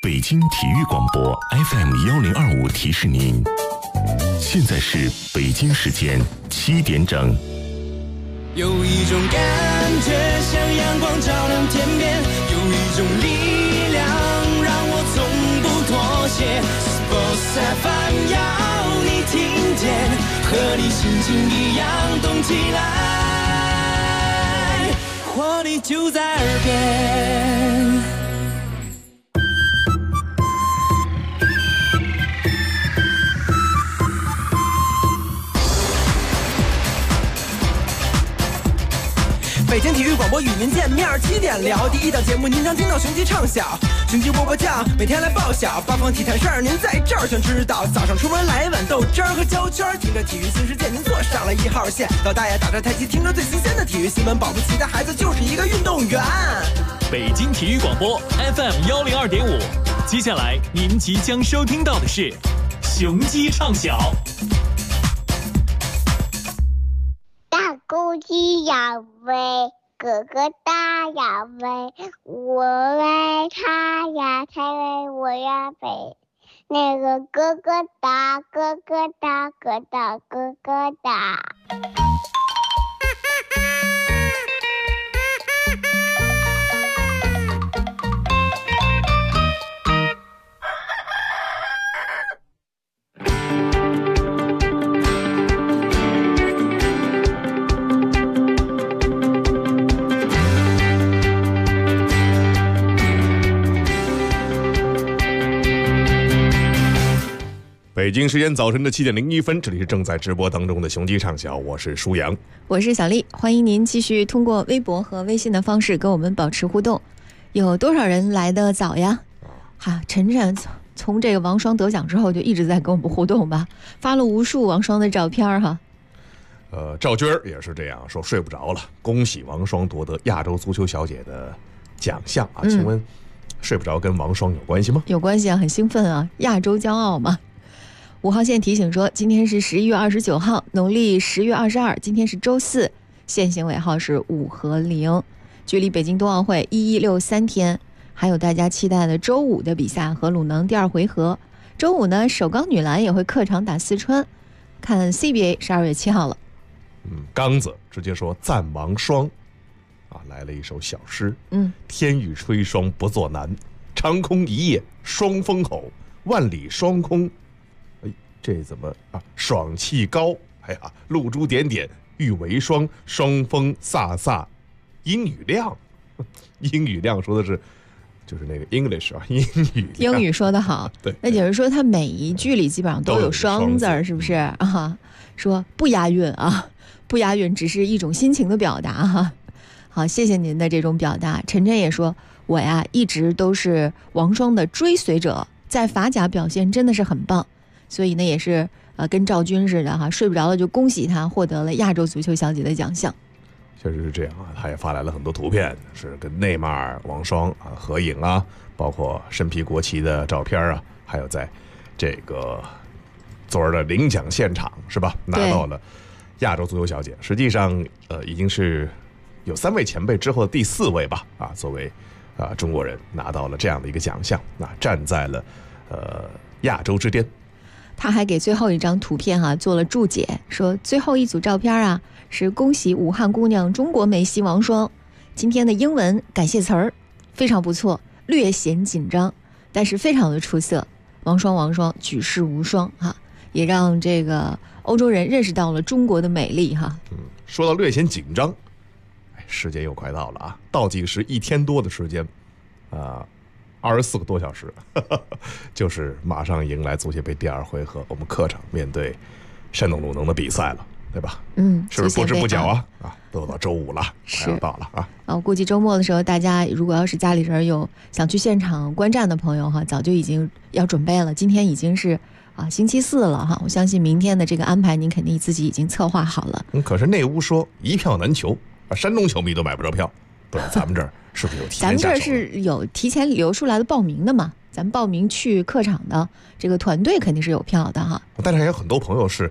北京体育广播 FM1025提示您，现在是北京时间7点整。 有一种感觉像阳光照亮天边，有一种力量让我从不妥协。Sports FM 要你听见，和你心情一样动起来，活力就在耳边。北京体育广播与您见面，7点聊。第一档节目您常听到雄鸡唱晓，雄鸡波波酱每天来报晓，八方体坛事儿您在这儿全知道。早上出门来碗豆汁儿和焦圈，听着体育新世界您坐上了1号线。老大爷打着太极，听着最新鲜的体育新闻，保不齐的孩子就是一个运动员。 北京体育广播 FM102.5，接下来您即将收听到的是雄鸡唱晓。 大公鸡要飞，哥哥大要飞，我为他呀才为我呀飞。那个哥哥大，哥哥大，哥大，哥哥大。 北京时间早晨的7点01分，这里是正在直播当中的雄鸡唱晓，我是舒阳， 我是小丽，欢迎您继续通过微博和微信的方式跟我们保持互动。有多少人来得早呀？晨晨从这个王霜得奖之后就一直在跟我们互动吧，发了无数王霜的照片哈。 赵军也是这样说，睡不着了，恭喜王霜夺得亚洲足球小姐的奖项啊！请问睡不着跟王霜有关系吗？ 有关系啊，很兴奋啊，亚洲骄傲嘛。5号线提醒说，今天是11月29号，农历10月22，今天是周四，线行尾号是5和0，距离北京冬奥会1163天，还有大家期待的周5的比赛和鲁能第2回合。周5呢，首钢女篮也会客场打四川，看 CBA 12月7号了。 刚子直接说赞王霜啊，来了一首小诗。天欲吹霜不作难，长空一夜霜风吼，万里霜空。这怎么啊？爽气高，哎呀，露珠点点欲为霜，霜风飒飒，阴雨亮。阴雨亮说的是就是那个 English 啊，英语说得好。 对， 那也就是说它每一句里基本上都有双字，是不是啊？说不押韵啊，不押韵只是一种心情的表达哈。好，谢谢您的这种表达。晨晨也说，我呀一直都是王霜的追随者，在法甲表现真的是很棒。所以呢，也是跟赵军似的哈，睡不着了就恭喜他获得了亚洲足球小姐的奖项。 确实是这样啊，他也发来了很多图片，是跟内马尔、王霜啊合影啊，包括身披国旗的照片啊，还有在这个昨儿的领奖现场是吧，拿到了亚洲足球小姐。实际上已经是有3位前辈之后的第4位吧啊，作为中国人拿到了这样的一个奖项，站在了亚洲之巅。 他还给最后一张图片做了注解，说最后一组照片啊是恭喜武汉姑娘中国梅西王霜，今天的英文感谢词儿非常不错，略显紧张，但是非常的出色。王霜举世无双哈，也让这个欧洲人认识到了中国的美丽哈。 说到略显紧张，时间又快到了啊，倒计时1天多的时间24个多小时，就是马上迎来足协杯第2回合，我们客场面对山东鲁能的比赛了，对吧？是不是不知不觉都到周5了，快要到了啊！ 我估计周末的时候，大家如果要是家里人有想去现场观战的朋友早就已经要准备了。今天已经是星期4了哈，我相信明天的这个安排您肯定自己已经策划好了。 可是内屋说一票难求，山东球迷都买不着票，不知道咱们这儿是不是有提前下手？ 咱们这是有提前留出来的报名的嘛？咱们报名去客场的这个团队肯定是有票的哈。 但是还有很多朋友是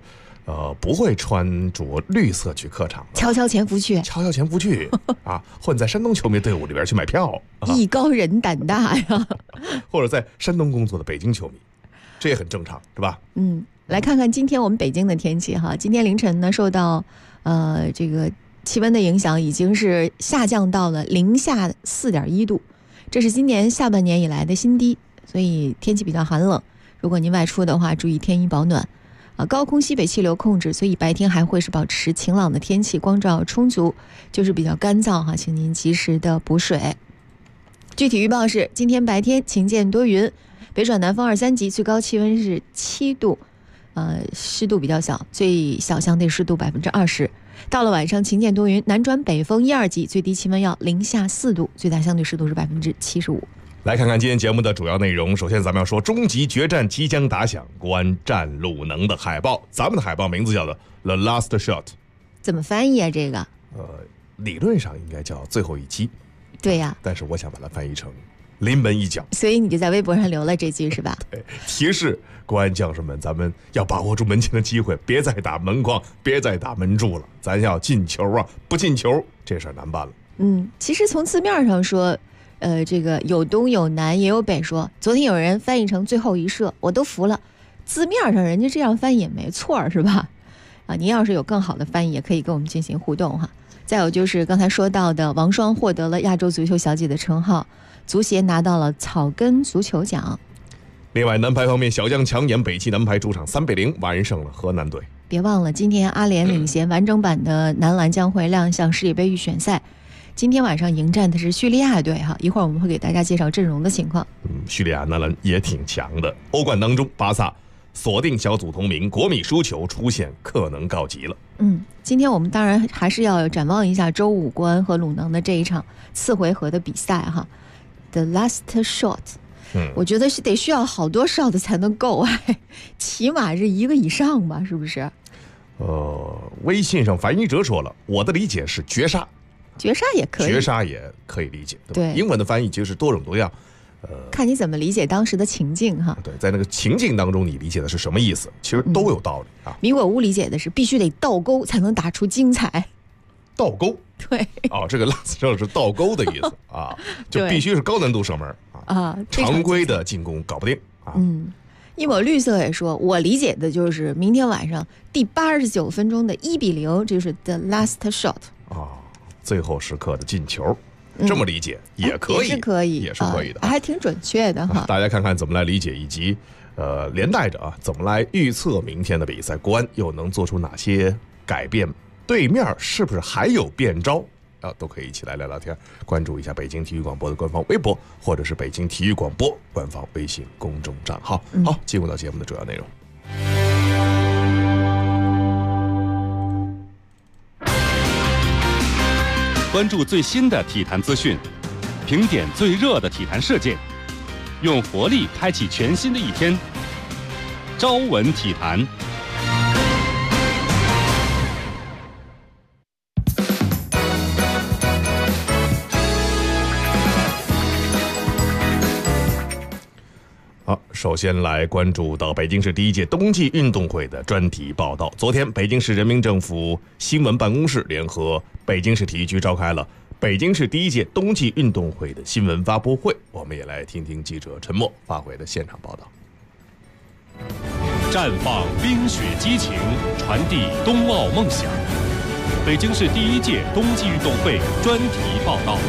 不会穿着绿色去客场， 悄悄潜伏去啊，混在山东球迷队伍里边去买票，艺高人胆大呀。 或者在山东工作的北京球迷，这也很正常，是吧？ 来看看今天我们北京的天气哈。今天凌晨呢，受到这个气温的影响，已经是下降到了零下4.1度，这是今年下半年以来的新低，所以天气比较寒冷。如果您外出的话，注意添衣保暖。高空西北气流控制，所以白天还会是保持晴朗的天气，光照充足，就是比较干燥哈，请您及时的补水。具体预报是：今天白天晴间多云，北转南风2、3级，最高气温是7度，湿度比较小，最小相对湿度20%。到了晚上晴间多云，南转北风1、2级，最低气温要零下4度，最大相对湿度是75%。 来看看今天节目的主要内容。首先咱们要说终极决战即将打响，国安战鲁能的海报，咱们的海报名字叫做 The Last Shot， 怎么翻译啊？这个理论上应该叫最后一击， 对呀， 但是我想把它翻译成临门一脚， 所以你就在微博上留了这句是吧？ 对，提示国安将士们，咱们要把握住门前的机会，别再打门框，别再打门柱了，咱要进球啊！不进球，这事儿难办了。 其实从字面上说，这个有东有南也有北说。昨天有人翻译成最后一射，我都服了。字面上人家这样翻译也没错，是吧？您要是有更好的翻译，也可以跟我们进行互动哈。再有就是刚才说到的，王霜获得了亚洲足球小姐的称号，足协拿到了草根足球奖。 另外，男排方面，小将强眼，北汽男排主场3-0完胜了河南队。 别忘了，今天阿联领衔完整版的男篮将会亮相世界杯预选赛。今天晚上迎战的是叙利亚队哈，一会儿我们会给大家介绍阵容的情况。 叙利亚男篮也挺强的。欧冠当中，巴萨锁定小组同名，国米输球出现可能告急了。 今天我们当然还是要展望一下周五国安和鲁能的这一场次回合的比赛哈。The last shot，我觉得是得需要好多 shot 才能够，起码是一个以上吧，是不是？ 微信上樊一哲说了，我的理解是绝杀。 绝杀也可以， 绝杀也可以理解，对吧？ 对， 英文的翻译其实是多种多样， 看你怎么理解当时的情境哈。 对，在那个情境当中，你理解的是什么意思，其实都有道理啊。 米果屋理解的是必须得倒钩才能打出精彩。 倒钩， 对， 这个 last shot 是倒钩的意思啊，就必须是高难度射门啊，常规的进攻搞不定啊。 一抹绿色也说，我理解的就是明天晚上第89分钟的1-0，这就是 the last shot 最后时刻的进球，这么理解也可以，也是可以的， 还挺准确的哈。 大家看看怎么来理解，以及连带着怎么来预测明天的比赛，国安又能做出哪些改变？对面是不是还有变招？都可以一起来聊聊天，关注一下北京体育广播的官方微博，或者是北京体育广播官方微信公众账号。好，进入到节目的主要内容。 关注最新的体坛资讯，评点最热的体坛事件，用活力开启全新的一天。朝闻体坛。 好，首先来关注到北京市第一届冬季运动会的专题报道。昨天，北京市人民政府新闻办公室联合北京市体育局召开了北京市第一届冬季运动会的新闻发布会。我们也来听听记者陈默发回的现场报道。 绽放冰雪激情，传递冬奥梦想。北京市第一届冬季运动会专题报道。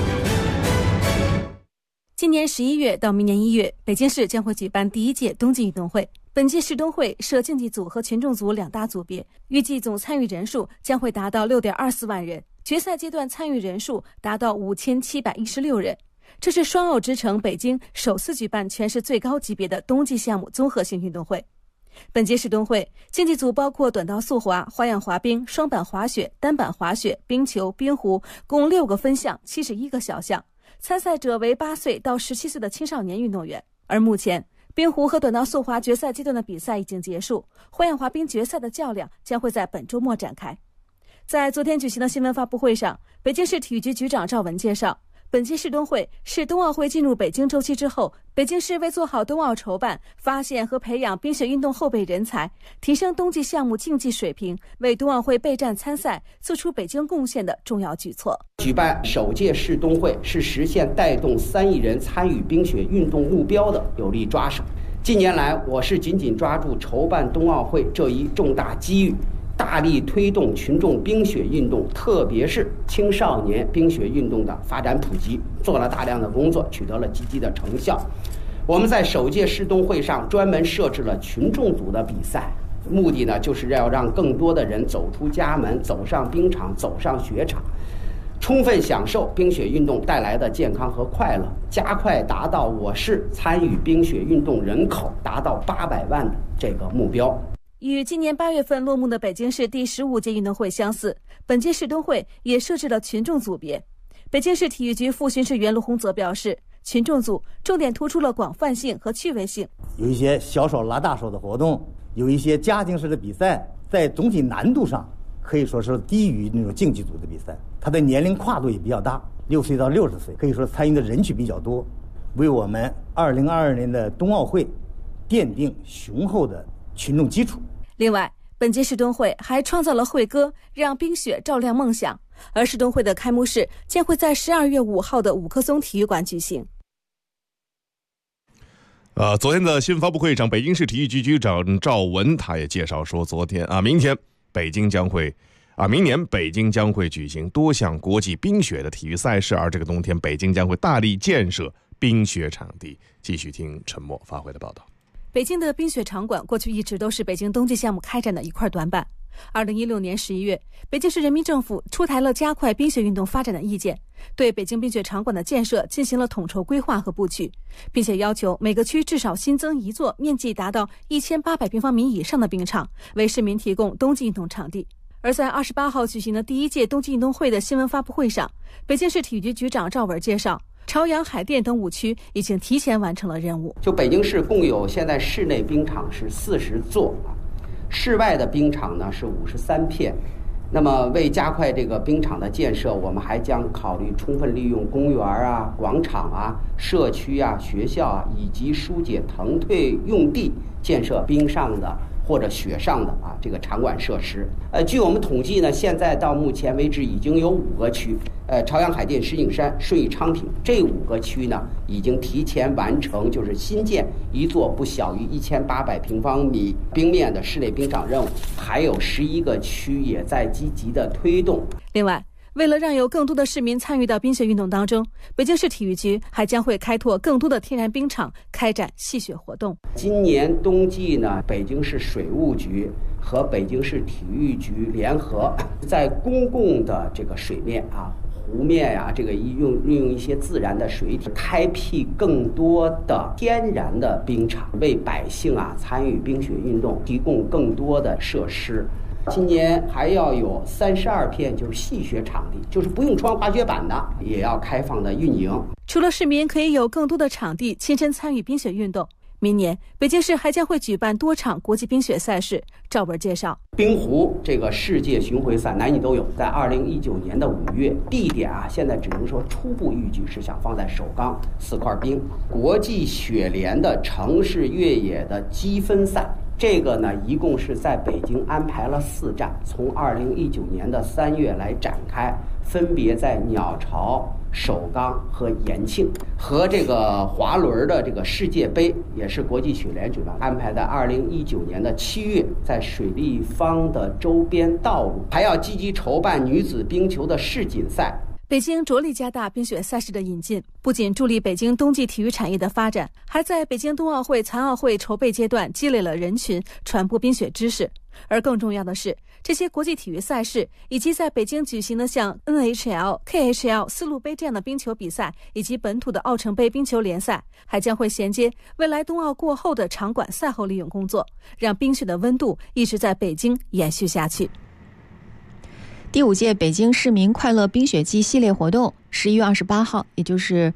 今年11月到明年1月，北京市将会举办第一届冬季运动会。本届世冬会设竞技组和群众组2大组别，预计总参与人数将会达到6.24万人，决赛阶段参与人数达到5716人。这是双奥之城北京首次举办全市最高级别的冬季项目综合性运动会。本届世冬会竞技组包括短道速滑、花样滑冰、双板滑雪、单板滑雪、冰球、冰壶，共6个分项，71个小项。参赛者为8岁到17岁的青少年运动员。而目前，冰壶和短道速滑决赛阶段的比赛已经结束，花样滑冰决赛的较量将会在本周末展开。在昨天举行的新闻发布会上，北京市体育局局长赵文介绍， 本届世冬会是冬奥会进入北京周期之后，北京市为做好冬奥筹办、发现和培养冰雪运动后备人才，提升冬季项目竞技水平，为冬奥会备战参赛做出北京贡献的重要举措。 举办首届世冬会是实现带动3亿人参与冰雪运动目标的有力抓手。近年来，我市紧紧抓住筹办冬奥会这一重大机遇，大力推动群众冰雪运动，特别是青少年冰雪运动的发展普及，做了大量的工作，取得了积极的成效。我们在首届世冬会上专门设置了群众组的比赛，目的呢就是要让更多的人走出家门，走上冰场，走上雪场，充分享受冰雪运动带来的健康和快乐，加快达到我市参与冰雪运动人口达到800万的这个目标。 与今年8月份落幕的北京市第15届运动会相似，本届世冬会也设置了群众组别。北京市体育局副巡视员卢洪泽表示，群众组重点突出了广泛性和趣味性， 有一些小手拉大手的活动，有一些家庭式的比赛，在总体难度上可以说是低于那种竞技组的比赛，它的年龄跨度也比较大，6岁到60岁，可以说参与的人群比较多，为我们2022年的冬奥会奠定雄厚的群众基础。 另外，本届世冬会还创造了会歌，让冰雪照亮梦想。而世冬会的开幕式将会在12月5号的五棵松体育馆举行。 昨天的新闻发布会上，北京市体育局局长赵文他也介绍说，明年北京将会举行多项国际冰雪的体育赛事，而这个冬天北京将会大力建设冰雪场地。继续听陈默发回的报道。 北京的冰雪场馆过去一直都是北京冬季项目开展的一块短板。2016年11月，北京市人民政府出台了加快冰雪运动发展的意见，对北京冰雪场馆的建设进行了统筹规划和布局，并且要求每个区至少新增一座面积达到1800平方米以上的冰场，为市民提供冬季运动场地。而在28号举行的第1届冬季运动会的新闻发布会上，北京市体育局局长赵文介绍，朝阳、海淀等5区已经提前完成了任务。 就北京市共有现在室内冰场是40座，室外的冰场呢是53片。那么为加快这个冰场的建设，我们还将考虑充分利用公园啊、广场啊、社区啊、学校啊以及疏解腾退用地，建设冰上的或者雪上的这个场馆设施。据我们统计呢，现在到目前为止已经有5个区，朝阳、海淀、石景山、顺义、昌平这5个区呢，已经提前完成就是新建一座不小于1800平方米冰面的室内冰场任务，还有11个区也在积极的推动。 另外，为了让有更多的市民参与到冰雪运动当中，北京市体育局还将会开拓更多的天然冰场，开展戏雪活动。 今年冬季呢，北京市水务局和北京市体育局联合，在公共的这个水面湖面呀，这个运用一些自然的水体，开辟更多的天然的冰场，为百姓参与冰雪运动提供更多的设施。今年还要有32片就是戏雪场地，就是不用穿滑雪板的，也要开放的运营。 除了市民可以有更多的场地亲身参与冰雪运动，明年北京市还将会举办多场国际冰雪赛事。赵文介绍， 冰壶这个世界巡回赛男女都有，在2019年的5月，地点现在只能说初步预计是想放在首钢4块冰。国际雪联的城市越野的积分赛，这个呢一共是在北京安排了4站，从2019年的3月来展开，分别在鸟巢、首钢和延庆。和这个滑轮的这个世界杯也是国际雪联举办，安排在2019年的7月，在水立方的周边道路。还要积极筹办女子冰球的世锦赛。 北京着力加大冰雪赛事的引进，不仅助力北京冬季体育产业的发展，还在北京冬奥会、残奥会筹备阶段积累了人群，传播冰雪知识。而更重要的是，这些国际体育赛事以及在北京举行的像 NHL、KHL、丝路杯这样的冰球比赛，以及本土的奥城杯冰球联赛，还将会衔接未来冬奥过后的场馆赛后利用工作，让冰雪的温度一直在北京延续下去。 第5届北京市民快乐冰雪季系列活动11月28号，也就是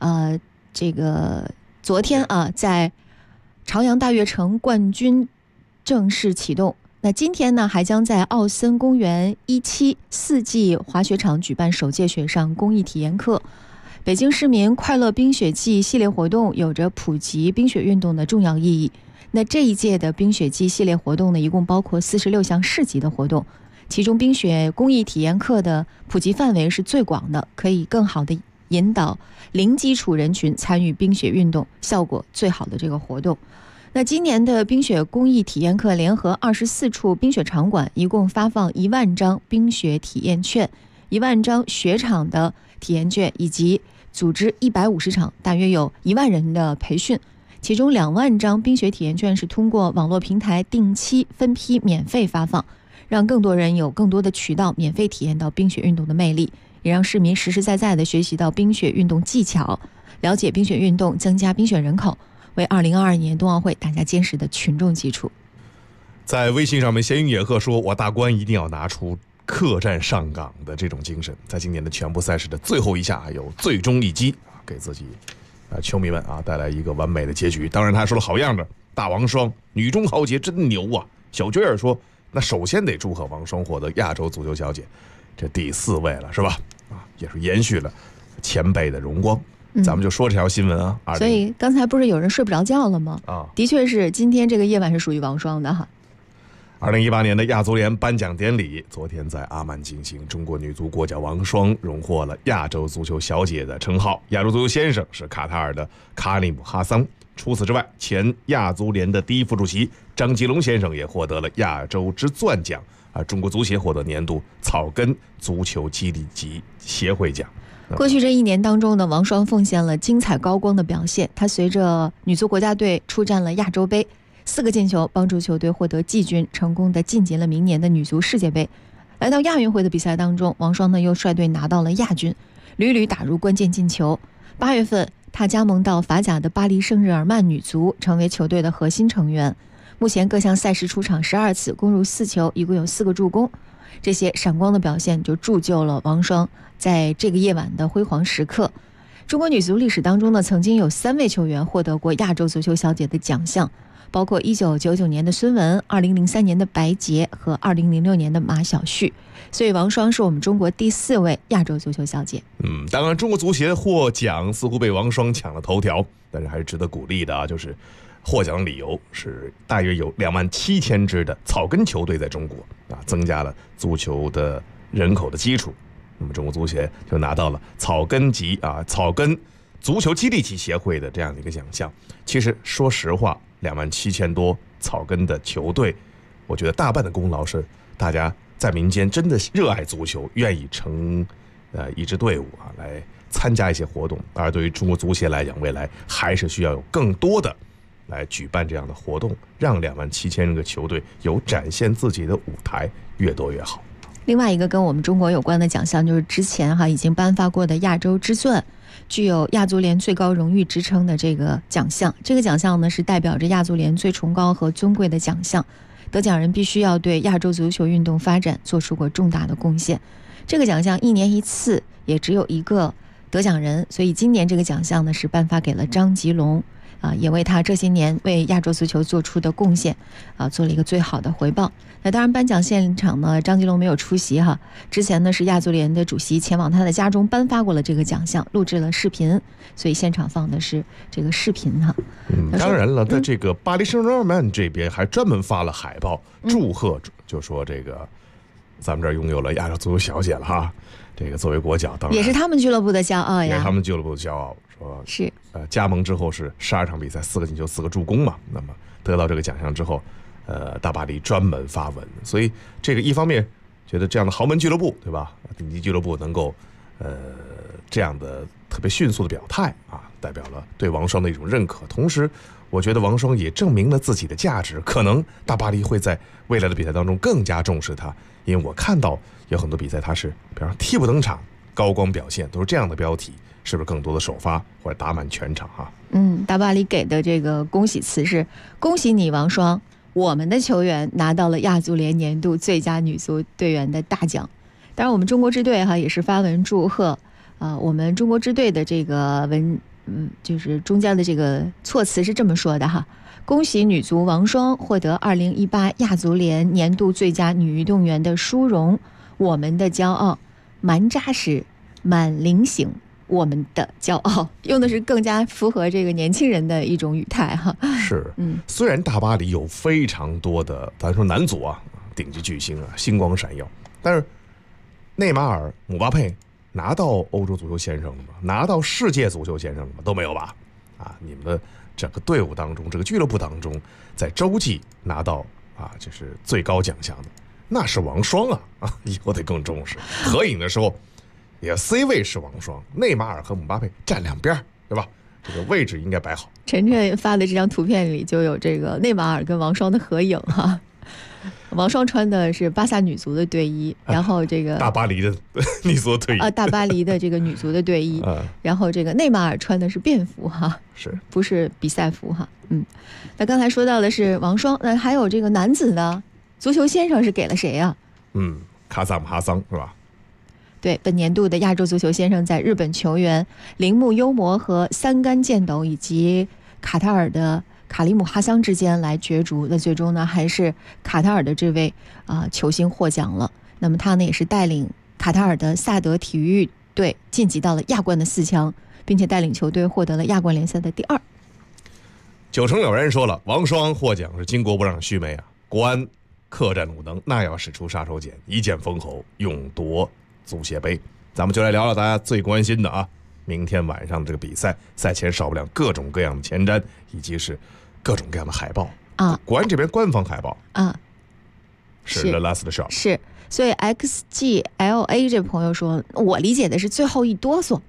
昨天在朝阳大悦城冠军正式启动。那今天呢，还将在奥森公园17四季滑雪场举办首届雪上公益体验课。 北京市民快乐冰雪季系列活动有着普及冰雪运动的重要意义。那这一届的冰雪季系列活动呢，一共包括46项市级的活动，其中冰雪公益体验课的普及范围是最广的，可以更好的引导零基础人群参与冰雪运动，效果最好的这个活动。那今年的冰雪公益体验课联合24处冰雪场馆，一共发放1万张冰雪体验券、1万张雪场的体验券，以及组织150场，大约有1万人的培训。其中2万张冰雪体验券是通过网络平台定期分批免费发放，让更多人有更多的渠道免费体验到冰雪运动的魅力，也让市民实实在在地学习到冰雪运动技巧，了解冰雪运动，增加冰雪人口，为2022年冬奥会打下坚实的群众基础。 在微信上面，闲云野鹤说：“我大关一定要拿出客战上岗的这种精神，在今年的全部赛事的最后一下有最终一击，给自己球迷们带来一个完美的结局。”当然他说了好样的，大王霜女中豪杰真牛啊。小娟儿说：“那首先得祝贺王霜获得亚洲足球小姐，这第4位了是吧？也是延续了前辈的荣光。”咱们就说这条新闻啊。 所以刚才不是有人睡不着觉了吗？的确是，今天这个夜晚是属于王霜的哈。 2018年的亚足联颁奖典礼昨天在阿曼进行，中国女足国脚王霜荣获了亚洲足球小姐的称号，亚洲足球先生是卡塔尔的卡里姆哈桑。除此之外，前亚足联的第1副主席张吉龙先生也获得了亚洲之钻奖，中国足协获得年度草根足球激励级协会奖。 过去这1年当中呢，王霜奉献了精彩高光的表现。她随着女足国家队出战了亚洲杯，4个进球帮助球队获得季军，成功的晋级了明年的女足世界杯。来到亚运会的比赛当中，王霜呢又率队拿到了亚军，屡屡打入关键进球。8月份，她加盟到法甲的巴黎圣日耳曼女足，成为球队的核心成员。目前各项赛事出场12次，攻入4球，一共有4个助攻。这些闪光的表现就铸就了王霜在这个夜晚的辉煌时刻。中国女足历史当中呢，曾经有3位球员获得过亚洲足球小姐的奖项，包括1999年的孙雯、2003年的白洁和2006年的马晓旭。所以王霜是我们中国第4位亚洲足球小姐。 当然中国足协获奖似乎被王霜抢了头条，但是还是值得鼓励的就是获奖理由是大约有27000支的草根球队在中国增加了足球的人口的基础。那么中国足协就拿到了草根足球激励级协会的这样的一个奖项。其实说实话，27000多草根的球队，我觉得大半的功劳是大家在民间真的热爱足球，愿意成一支队伍来参加一些活动。而对于中国足协来讲，未来还是需要有更多的来举办这样的活动，让27000个球队有展现自己的舞台，越多越好。 另外一个跟我们中国有关的奖项，就是之前已经颁发过的亚洲之钻，具有亚足联最高荣誉职称的这个奖项。这个奖项呢，是代表着亚足联最崇高和尊贵的奖项，得奖人必须要对亚洲足球运动发展做出过重大的贡献。这个奖项1年1次，也只有1个得奖人，所以今年这个奖项呢是颁发给了张吉龙。也为他这些年为亚洲足球做出的贡献做了一个最好的回报。那当然颁奖现场呢，张吉龙没有出席之前呢是亚足联的主席前往他的家中颁发过了这个奖项，录制了视频，所以现场放的是这个视频当然了，在这个巴黎圣日耳曼这边还专门发了海报祝贺，就说这个咱们这儿拥有了亚洲足球小姐了这个作为国脚，当然也是他们俱乐部的骄傲呀， 也是他们俱乐部的骄傲。说是加盟之后是12场比赛4个进球4个助攻嘛，那么得到这个奖项之后大巴黎专门发文，所以这个一方面觉得这样的豪门俱乐部对吧，顶级俱乐部能够这样的特别迅速的表态代表了对王霜的一种认可。同时我觉得王霜也证明了自己的价值，可能大巴黎会在未来的比赛当中更加重视他，因为我看到有很多比赛他是比方替补登场高光表现，都是这样的标题，是不是更多的首发或者打满全场大巴黎给的这个恭喜词是：恭喜你王霜，我们的球员拿到了亚足联年度最佳女足队员的大奖。当然我们中国支队也是发文祝贺我们中国支队的这个就是中间的这个措辞是这么说的恭喜女足王霜获得2018亚足联年度最佳女运动员的殊荣，我们的骄傲，蛮扎实，蛮灵醒， 我们的骄傲，用的是更加符合这个年轻人的一种语态哈。 是，虽然大巴黎有非常多的，咱说男足啊，顶级巨星啊，星光闪耀，但是内马尔、姆巴佩拿到欧洲足球先生了吗？拿到世界足球先生了吗？都没有吧？啊，你们的整个队伍当中，这个俱乐部当中，在洲际拿到啊，就是最高奖项的，那是王霜啊！以后得更重视。合影的时候，也 C 位是王霜，内马尔和姆巴佩站两边，对吧？这个位置应该摆好。 晨晨发的这张图片里就有这个内马尔跟王霜的合影哈。王霜穿的是巴萨女足的队衣，然后这个大巴黎的女足队衣大巴黎的这个女足的队衣，然后这个内马尔穿的是便服哈， 是不是比赛服哈？那刚才说到的是王霜，那还有这个男子呢？足球先生是给了谁啊？ 卡萨姆哈桑是吧？ 对，本年度的亚洲足球先生在日本球员铃木优磨和三杆健斗以及卡塔尔的卡里姆哈桑之间来角逐。那最终呢，还是卡塔尔的这位球星获奖了。那么他呢，也是带领卡塔尔的萨德体育队晋级到了亚冠的4强，并且带领球队获得了亚冠联赛的第2。 九成有人说了，王霜获奖是巾帼不让须眉啊！国安客战鲁能，那要使出杀手锏，一剑封喉，勇夺足协杯。咱们就来聊聊大家最关心的啊，明天晚上这个比赛，赛前少不了各种各样的前瞻，以及是各种各样的海报啊。国安这边官方海报啊，是 The Last Shot， 是。所以 XGLA 这朋友说，我理解的是最后一哆嗦。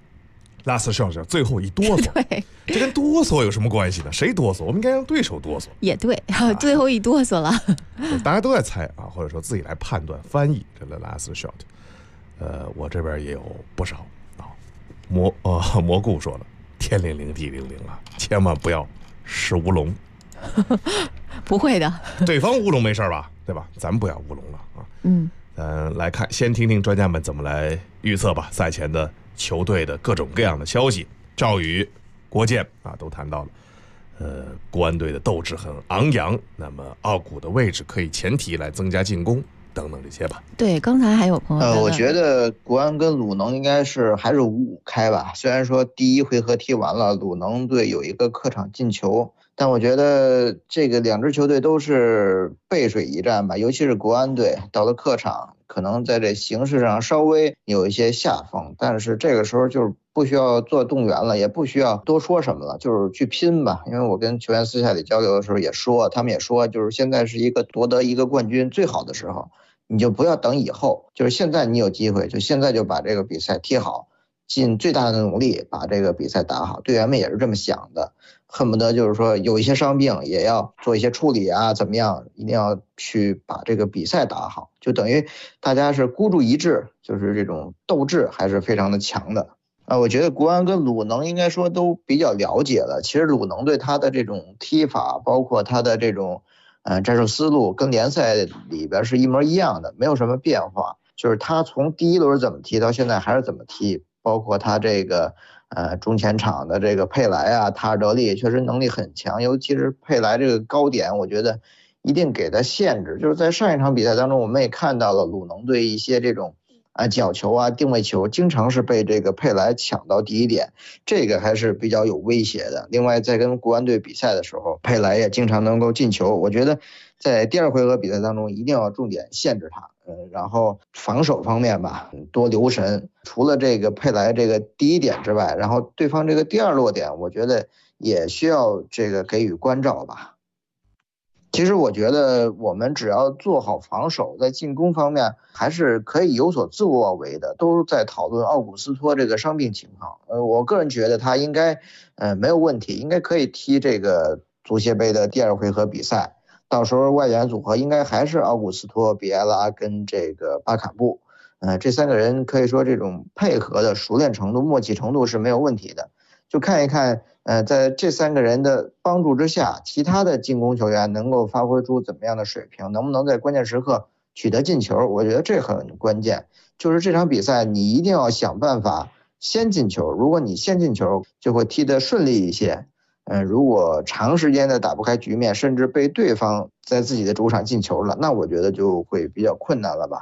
Last shot 最后一哆嗦， 对， 这跟哆嗦有什么关系呢？谁哆嗦？我们应该让对手哆嗦。 也对，最后一哆嗦了。 大家都在猜啊，或者说自己来判断翻译这个 last shot。我这边也有不少啊。蘑菇说了，天灵灵地灵灵啊，千万不要是乌龙。 不会的， 对方乌龙没事吧？对吧？咱不要乌龙了啊。来看，先听听专家们怎么来预测吧。赛前的球队的各种各样的消息，赵宇、国建啊都谈到了，国安队的斗志很昂扬，那么奥古的位置可以前提来增加进攻等等这些吧。 对，刚才还有朋友我觉得国安跟鲁能应该是还是5-5开吧。虽然说第一回合踢完了，鲁能队有一个客场进球，但我觉得这个2支球队都是背水一战吧，尤其是国安队到了客场，可能在这形势上稍微有一些下风，但是这个时候就是不需要做动员了，也不需要多说什么了，就是去拼吧。因为我跟球员私下里交流的时候也说，他们也说，就是现在是一个夺得一个冠军最好的时候，你就不要等以后，就是现在你有机会，就现在就把这个比赛踢好，尽最大的努力把这个比赛打好。队员们也是这么想的，恨不得就是说有一些伤病也要做一些处理啊，怎么样，一定要去把这个比赛打好，就等于大家是孤注一掷，就是这种斗志还是非常的强的。我觉得国安跟鲁能应该说都比较了解了。其实鲁能对他的这种踢法，包括他的这种战术思路，跟联赛里边是一模一样的，没有什么变化。就是他从第一轮怎么踢到现在还是怎么踢，包括他这个中前场的这个佩莱啊、塔尔德利确实能力很强，尤其是佩莱这个高点，我觉得一定给他限制。就是在上一场比赛当中，我们也看到了鲁能队一些这种角球啊、定位球，经常是被这个佩莱抢到第一点，这个还是比较有威胁的。另外，在跟国安队比赛的时候，佩莱也经常能够进球。我觉得在第2回合比赛当中，一定要重点限制他。然后防守方面吧，多留神。除了这个佩莱这个第一点之外，然后对方这个第2落点，我觉得也需要这个给予关照吧。其实我觉得我们只要做好防守，在进攻方面还是可以有所自我为的。都在讨论奥古斯托这个伤病情况，我个人觉得他应该没有问题，应该可以踢这个足协杯的第2回合比赛。到时候外援组合应该还是奥古斯托、比埃拉跟这个巴坎布，这3个人可以说这种配合的熟练程度、默契程度是没有问题的。就看一看，在这3个人的帮助之下，其他的进攻球员能够发挥出怎么样的水平，能不能在关键时刻取得进球，我觉得这很关键。就是这场比赛你一定要想办法先进球，如果你先进球，就会踢得顺利一些。如果长时间的打不开局面，甚至被对方在自己的主场进球了，那我觉得就会比较困难了吧。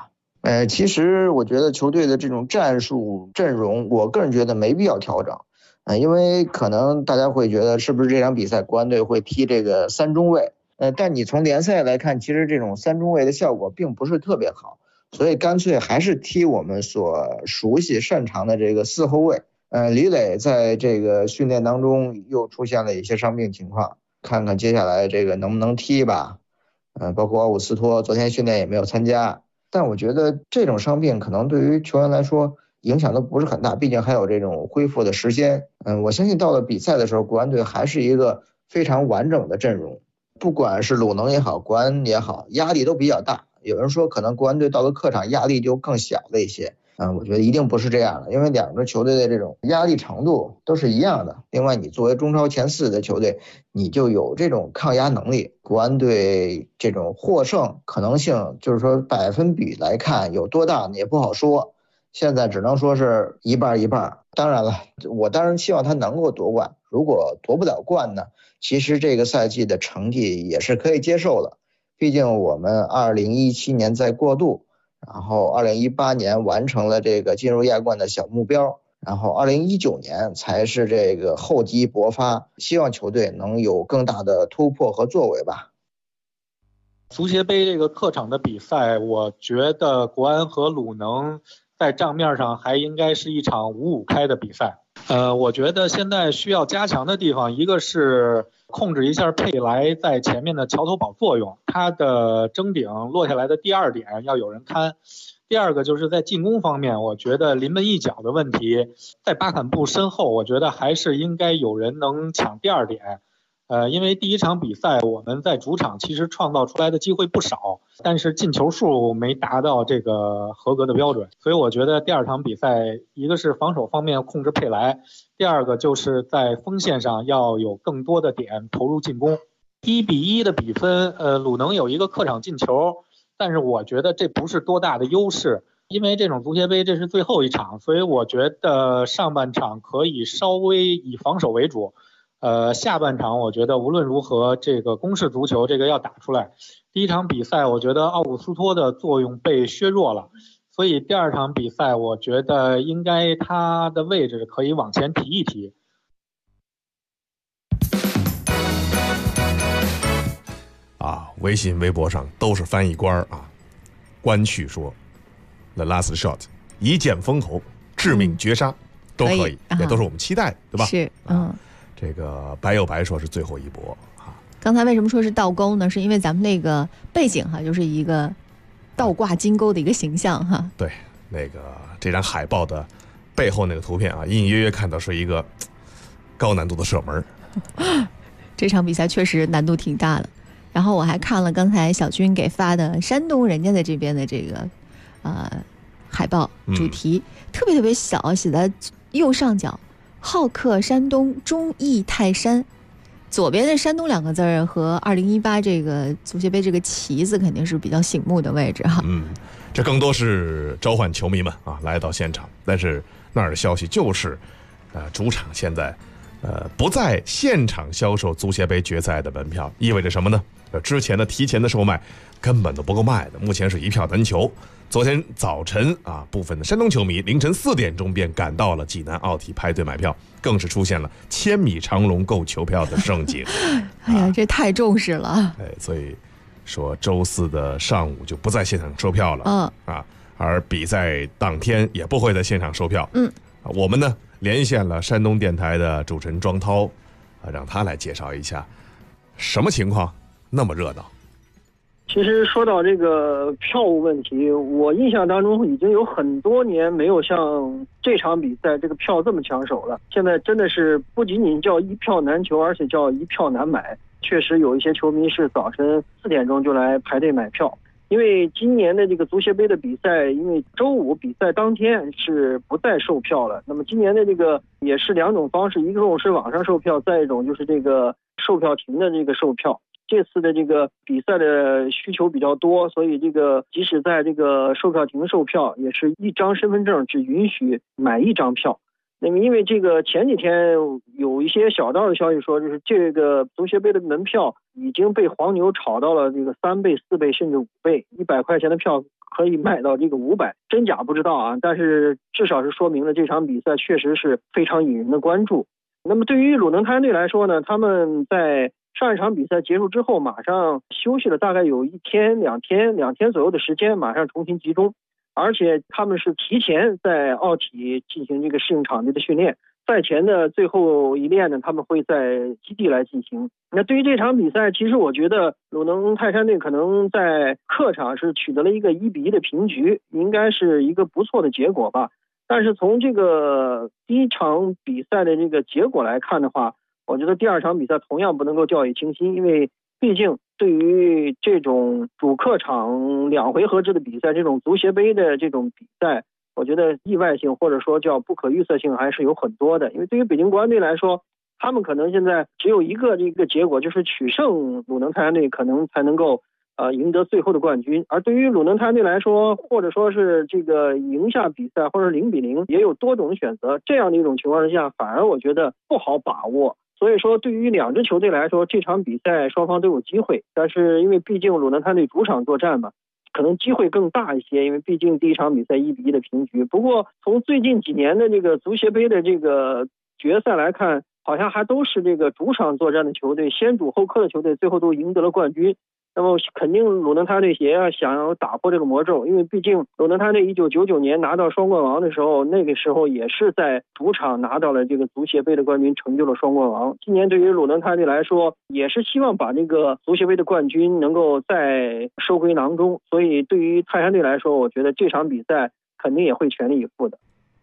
其实我觉得球队的这种战术阵容，我个人觉得没必要调整。因为可能大家会觉得是不是这场比赛国安队会踢这个3中卫，但你从联赛来看，其实这种3中卫的效果并不是特别好，所以干脆还是踢我们所熟悉擅长的这个4后卫。李磊在这个训练当中又出现了一些伤病情况，看看接下来这个能不能踢吧。包括奥古斯托昨天训练也没有参加，但我觉得这种伤病可能对于球员来说影响都不是很大，毕竟还有这种恢复的时间。我相信到了比赛的时候，国安队还是一个非常完整的阵容，不管是鲁能也好，国安也好，压力都比较大。有人说可能国安队到了客场压力就更小了一些，我觉得一定不是这样的，因为两个球队的这种压力程度都是一样的。另外，你作为中超前4的球队，你就有这种抗压能力。国安队这种获胜可能性，就是说百分比来看有多大也不好说，现在只能说是一半一半。当然了，我当然希望他能够夺冠，如果夺不了冠呢，其实这个赛季的成绩也是可以接受的。毕竟我们2017年在过渡，然后2018年完成了这个进入亚冠的小目标，然后2019年才是这个厚积薄发，希望球队能有更大的突破和作为吧。 足协杯这个客场的比赛，我觉得国安和鲁能在账面上还应该是一场5-5开的比赛。我觉得现在需要加强的地方，一个是控制一下佩莱在前面的桥头堡作用，他的争顶落下来的第2点要有人看。第二个就是在进攻方面，我觉得临门一脚的问题，在巴坎布身后，我觉得还是应该有人能抢第2点。因为第一场比赛我们在主场其实创造出来的机会不少，但是进球数没达到这个合格的标准，所以我觉得第2场比赛，一个是防守方面控制佩莱，第二个就是在锋线上要有更多的点投入进攻。1-1的比分，鲁能有一个客场进球，但是我觉得这不是多大的优势，因为这种足协杯这是最后一场，所以我觉得上半场可以稍微以防守为主。下半场我觉得无论如何这个攻势足球这个要打出来。第一场比赛我觉得奥古斯托的作用被削弱了，所以第2场比赛我觉得应该他的位置可以往前提一提。 微信微博上都是翻译官啊。关旭说 The last shot 一剑封喉，致命绝杀，都可以，也都是我们期待，对吧？ 是， 这个白又白说是最后一搏啊。 刚才为什么说是倒钩呢？是因为咱们那个背景哈，就是一个倒挂金钩的一个形象哈。 对，那个这张海报的背后那个图片啊，隐隐约约看到是一个高难度的射门。 这场比赛确实难度挺大的。然后我还看了刚才小军给发的山东人家的这边的这个海报主题，特别特别小，写在右上角。好客山东，忠义泰山，左边的山东2个字和2018这个足协杯这个旗子肯定是比较醒目的位置哈。 这更多是召唤球迷们啊来到现场，但是那儿的消息就是，主场现在不在现场销售足协杯决赛的门票，意味着什么呢？之前的提前的售卖根本都不够卖的，目前是一票难求。昨天早晨啊，部分的山东球迷凌晨4点钟便赶到了济南奥体排队买票，更是出现了千米长龙购球票的盛景。 哎呀，这太重视了。 所以说周4的上午就不在现场售票了。而比赛当天也不会在现场售票。我们呢连线了山东电台的主持人庄涛，让他来介绍一下什么情况那么热闹。 其实说到这个票务问题，我印象当中已经有很多年没有像这场比赛这个票这么抢手了。现在真的是不仅仅叫一票难求，而且叫一票难买。确实有一些球迷是早晨4点钟就来排队买票。因为今年的这个足协杯的比赛，因为周5比赛当天是不再售票了。那么今年的这个也是2种方式，一种是网上售票，再一种就是这个售票亭的这个售票。这次的这个比赛的需求比较多，所以这个即使在这个售票亭售票，也是一张身份证只允许买1张票。那么因为这个前几天有一些小道的消息说，就是这个足协杯的门票已经被黄牛炒到了这个3倍、4倍甚至5倍，100块钱的票可以卖到这个500，真假不知道啊，但是至少是说明了这场比赛确实是非常引人的关注。那么对于鲁能太阳队来说呢，他们在上一场比赛结束之后马上休息了大概有1天2天左右的时间，马上重新集中，而且他们是提前在奥体进行这个适应场地的训练，赛前的最后一练呢，他们会在基地来进行。那对于这场比赛，其实我觉得鲁能泰山队可能在客场是取得了一个1-1的平局，应该是一个不错的结果吧。但是从这个第一场比赛的这个结果来看的话，我觉得第二场比赛同样不能够掉以轻心，因为毕竟对于这种主客场2回合制的比赛，这种足协杯的这种比赛，我觉得意外性或者说叫不可预测性还是有很多的。因为对于北京国安队来说，他们可能现在只有一个结果，就是取胜鲁能泰山队可能才能够赢得最后的冠军。而对于鲁能泰山队来说，或者说是这个赢下比赛或者0-0，也有多种的选择，这样的一种情况之下，反而我觉得不好把握。所以说对于2支球队来说，这场比赛双方都有机会，但是因为毕竟鲁能泰山队主场作战嘛，可能机会更大一些，因为毕竟第一场比赛1-1的平局。不过从最近几年的这个足协杯的这个决赛来看，好像还都是这个主场作战的球队，先主后客的球队最后都赢得了冠军。那么肯定鲁能泰山队也要想要打破这个魔咒，因为毕竟鲁能泰山队1999年拿到双冠王的时候，那个时候也是在主场拿到了这个足协杯的冠军，成就了双冠王。今年对于鲁能泰山队来说，也是希望把这个足协杯的冠军能够再收归囊中，所以对于泰山队来说，我觉得这场比赛肯定也会全力以赴的。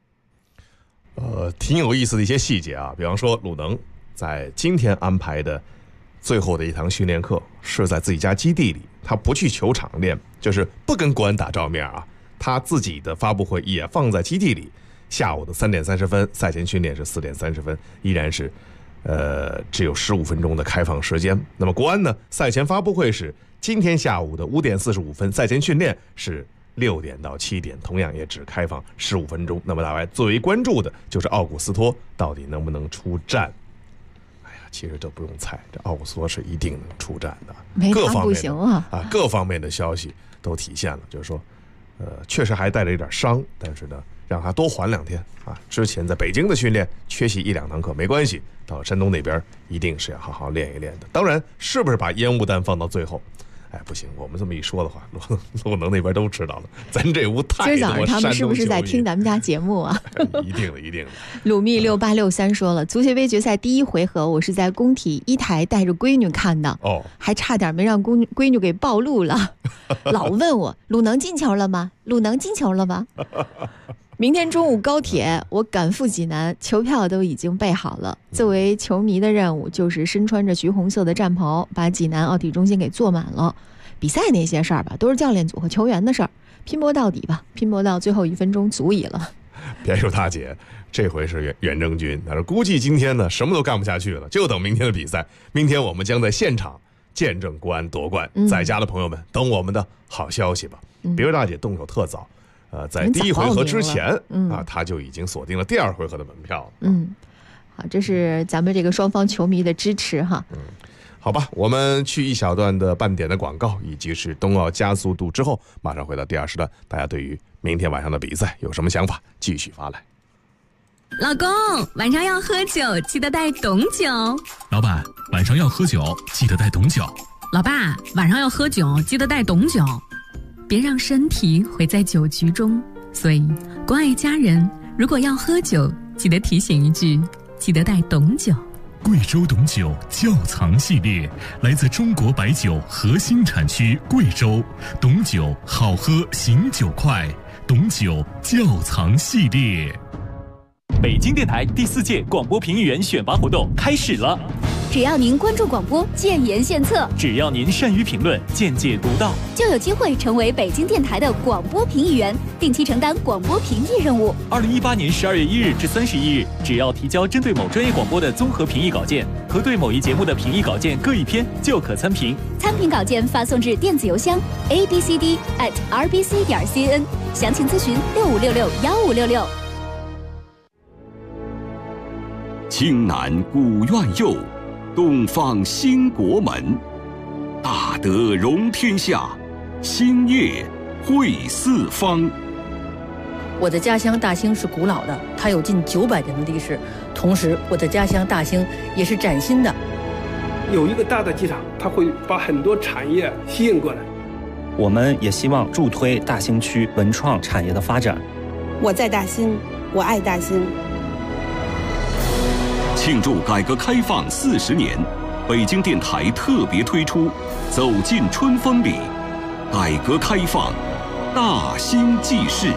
挺有意思的一些细节啊，比方说鲁能在今天安排的最后的一堂训练课是在自己家基地里，他不去球场练，就是不跟国安打照面啊。他自己的发布会也放在基地里，下午的3点30分，赛前训练是4点30分，依然是只有15分钟的开放时间。那么国安呢，赛前发布会是今天下午的5点45分，赛前训练是6点到7点，同样也只开放15分钟。那么大家最为关注的就是奥古斯托到底能不能出战。其实都不用猜，这奥古斯托是一定能出战的，各方面的各方面的消息都体现了，就是说，确实还带着一点伤，但是呢，让他多缓2天啊。之前在北京的训练缺席1-2堂课没关系，到山东那边一定是要好好练一练的。当然，是不是把烟雾弹放到最后？哎，不行，我们这么一说的话，鲁能那边都知道了，咱这屋太多山东球迷。今儿早上他们是不是在听咱们家节目啊？一定的，一定的。 鲁密6863说了，足协杯决赛第1回合，我是在工体1台带着闺女看的，还差点没让闺女给暴露了，老问我鲁能进球了吗？鲁能进球了吗？明天中午高铁我赶赴济南，球票都已经备好了。作为球迷的任务就是身穿着橘红色的战袍，把济南奥体中心给坐满了。比赛那些事儿吧，都是教练组和球员的事儿，拼搏到底吧，拼搏到最后1分钟足矣了。 别说大姐，这回是远征军，但是估计今天呢什么都干不下去了，就等明天的比赛。明天我们将在现场见证国安夺冠，在家的朋友们等我们的好消息吧。别说大姐动手特早。在第1回合之前他就已经锁定了第2回合的门票了。 好，这是咱们这个双方球迷的支持哈。 好吧，我们去一小段的半点的广告，以及是冬奥加速度之后，马上回到第2时段。大家对于明天晚上的比赛有什么想法？继续发来。 老公，晚上要喝酒，记得带懂酒。 老板，晚上要喝酒，记得带懂酒。 老爸，晚上要喝酒，记得带懂酒。别让身体毁在酒局中，所以关爱家人，如果要喝酒，记得提醒一句，记得带懂酒。 贵州董酒窖藏系列来自中国白酒核心产区贵州，董酒好喝醒酒快，董酒窖藏系列。 北京电台第4届广播评议员选拔活动开始了。 只要您关注广播，建言献策； 只要您善于评论，见解独到， 就有机会成为北京电台的广播评议员，定期承担广播评议任务。 2018年12月1日至31日，只要提交针对某专业广播的综合评议稿件和对某一节目的评议稿件各1篇，就可参评。 参评稿件发送至电子邮箱 abcd@rbc.cn， 详情咨询65661566。 青南古院右，东方兴国门。大德容天下，兴业会四方。 我的家乡大兴是古老的，它有近900年的历史。同时，我的家乡大兴也是崭新的。 有一个大的机场，它会把很多产业吸引过来。 我们也希望助推大兴区文创产业的发展。 我在大兴，我爱大兴。 庆祝改革开放40年，北京电台特别推出《走进春风里》，改革开放大兴纪事。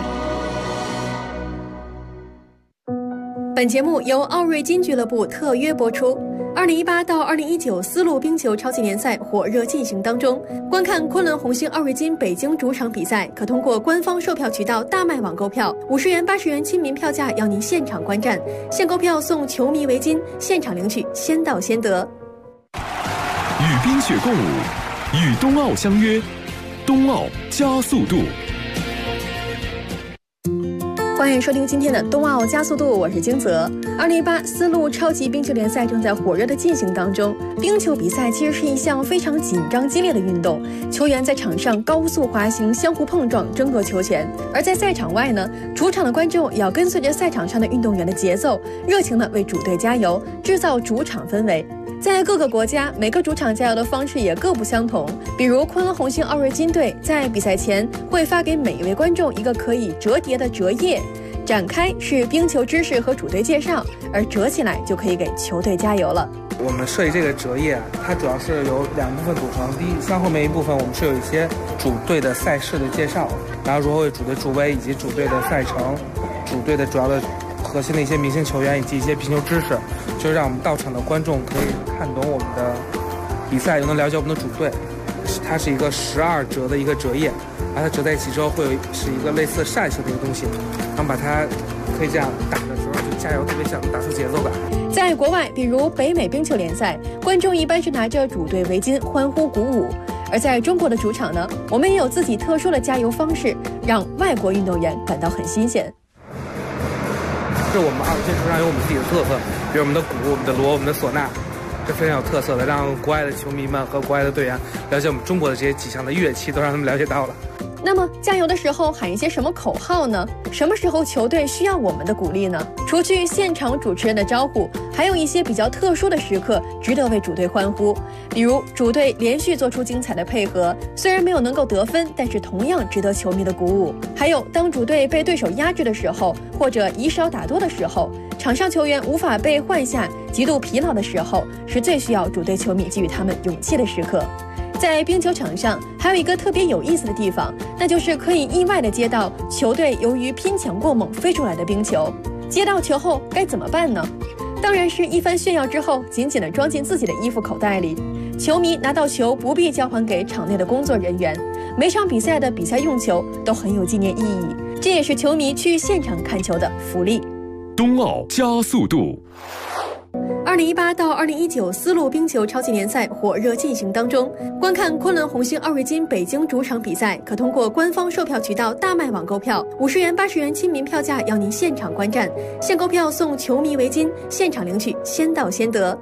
本节目由奥瑞金俱乐部特约播出。2018到2019丝路冰球超级联赛火热进行当中，观看昆仑红星奥瑞金北京主场比赛，可通过官方售票渠道大麦网购票，50元、80元亲民票价邀您现场观战，现购票送球迷围巾，现场领取，先到先得。 与冰雪共舞，与冬奥相约，冬奥加速度。 欢迎收听今天的冬奥加速度，我是金泽。2018丝路超级冰球联赛正在火热的进行当中。冰球比赛其实是一项非常紧张激烈的运动，球员在场上高速滑行，相互碰撞，争夺球权；而在赛场外呢，主场的观众也要跟随着赛场上的运动员的节奏，热情地为主队加油，制造主场氛围。在各个国家，每个主场加油的方式也各不相同。比如昆仑红星奥瑞金队在比赛前会发给每一位观众一个可以折叠的折页，展开是冰球知识和主队介绍，而折起来就可以给球队加油了。 我们设计这个折页，它主要是由2部分组成。第一，向后面一部分我们是有一些主队的赛事的介绍，然后如何为主队助威，以及主队的赛程、主队的主要的核心的一些明星球员以及一些冰球知识，就让我们到场的观众可以看懂我们的比赛，又能了解我们的主队。它是一个12折的一个折页，把它折在一起之后会是一个类似扇形的一个东西，然后把它可以这样打的时候就加油，特别想打出节奏感。 在国外，比如北美冰球联赛，观众一般是拿着主队围巾欢呼鼓舞；而在中国的主场呢，我们也有自己特殊的加油方式，让外国运动员感到很新鲜。 是我们奥运球上有我们自己的特色，比如我们的鼓、我们的锣、我们的唢呐，是非常有特色的，让国外的球迷们和国外的队员了解我们中国的这些几项的乐器，都让他们了解到了。 那么加油的时候喊一些什么口号呢？什么时候球队需要我们的鼓励呢？除去现场主持人的招呼，还有一些比较特殊的时刻值得为主队欢呼，比如主队连续做出精彩的配合，虽然没有能够得分，但是同样值得球迷的鼓舞。还有当主队被对手压制的时候，或者以少打多的时候，场上球员无法被换下，极度疲劳的时候，是最需要主队球迷给予他们勇气的时刻。在冰球场上还有一个特别有意思的地方，那就是可以意外地接到球队由于拼抢过猛飞出来的冰球。接到球后该怎么办呢？当然是一番炫耀之后，紧紧地装进自己的衣服口袋里。球迷拿到球不必交还给场内的工作人员，每场比赛的比赛用球都很有纪念意义，这也是球迷去现场看球的福利。 冬奥加速度。 2018到2019丝路冰球超级联赛火热进行当中，观看昆仑红星奥瑞金北京主场比赛，可通过官方售票渠道大麦网购票，50元、80元亲民票价邀您现场观战，现购票送球迷围巾，现场领取，先到先得。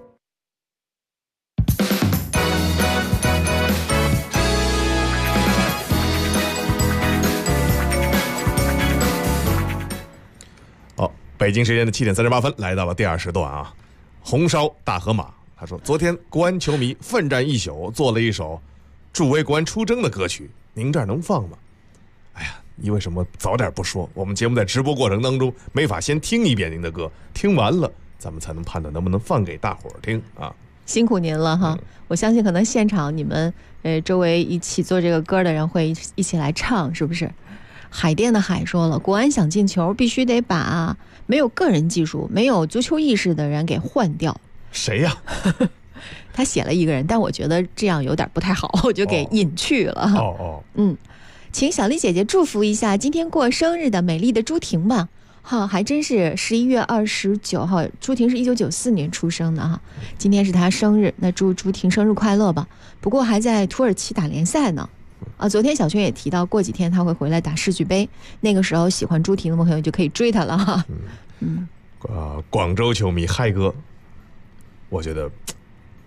北京时间的7点38分，来到了第2时段啊。红烧大河马他说，昨天国安球迷奋战一宿，做了一首助威国安出征的歌曲，您这儿能放吗？哎呀，你为什么早点不说？我们节目在直播过程当中没法先听一遍您的歌，听完了咱们才能判断能不能放给大伙儿听啊。 辛苦您了哈，我相信可能现场你们周围一起做这个歌的人会一起来唱，是不是？海淀的海说了，国安想进球必须得把没有个人技术、没有足球意识的人给换掉。 谁呀？ 他写了一个人，但我觉得这样有点不太好，我就给隐去了。请小丽姐姐祝福一下今天过生日的美丽的朱婷吧。哈，还真是11月29号，朱婷是1994年出生的哈，今天是她生日，那祝朱婷生日快乐吧。不过还在土耳其打联赛呢。昨天小轩也提到，过几天他会回来打世俱杯，那个时候喜欢朱婷的朋友就可以追他了哈。 广州球迷嗨哥，我觉得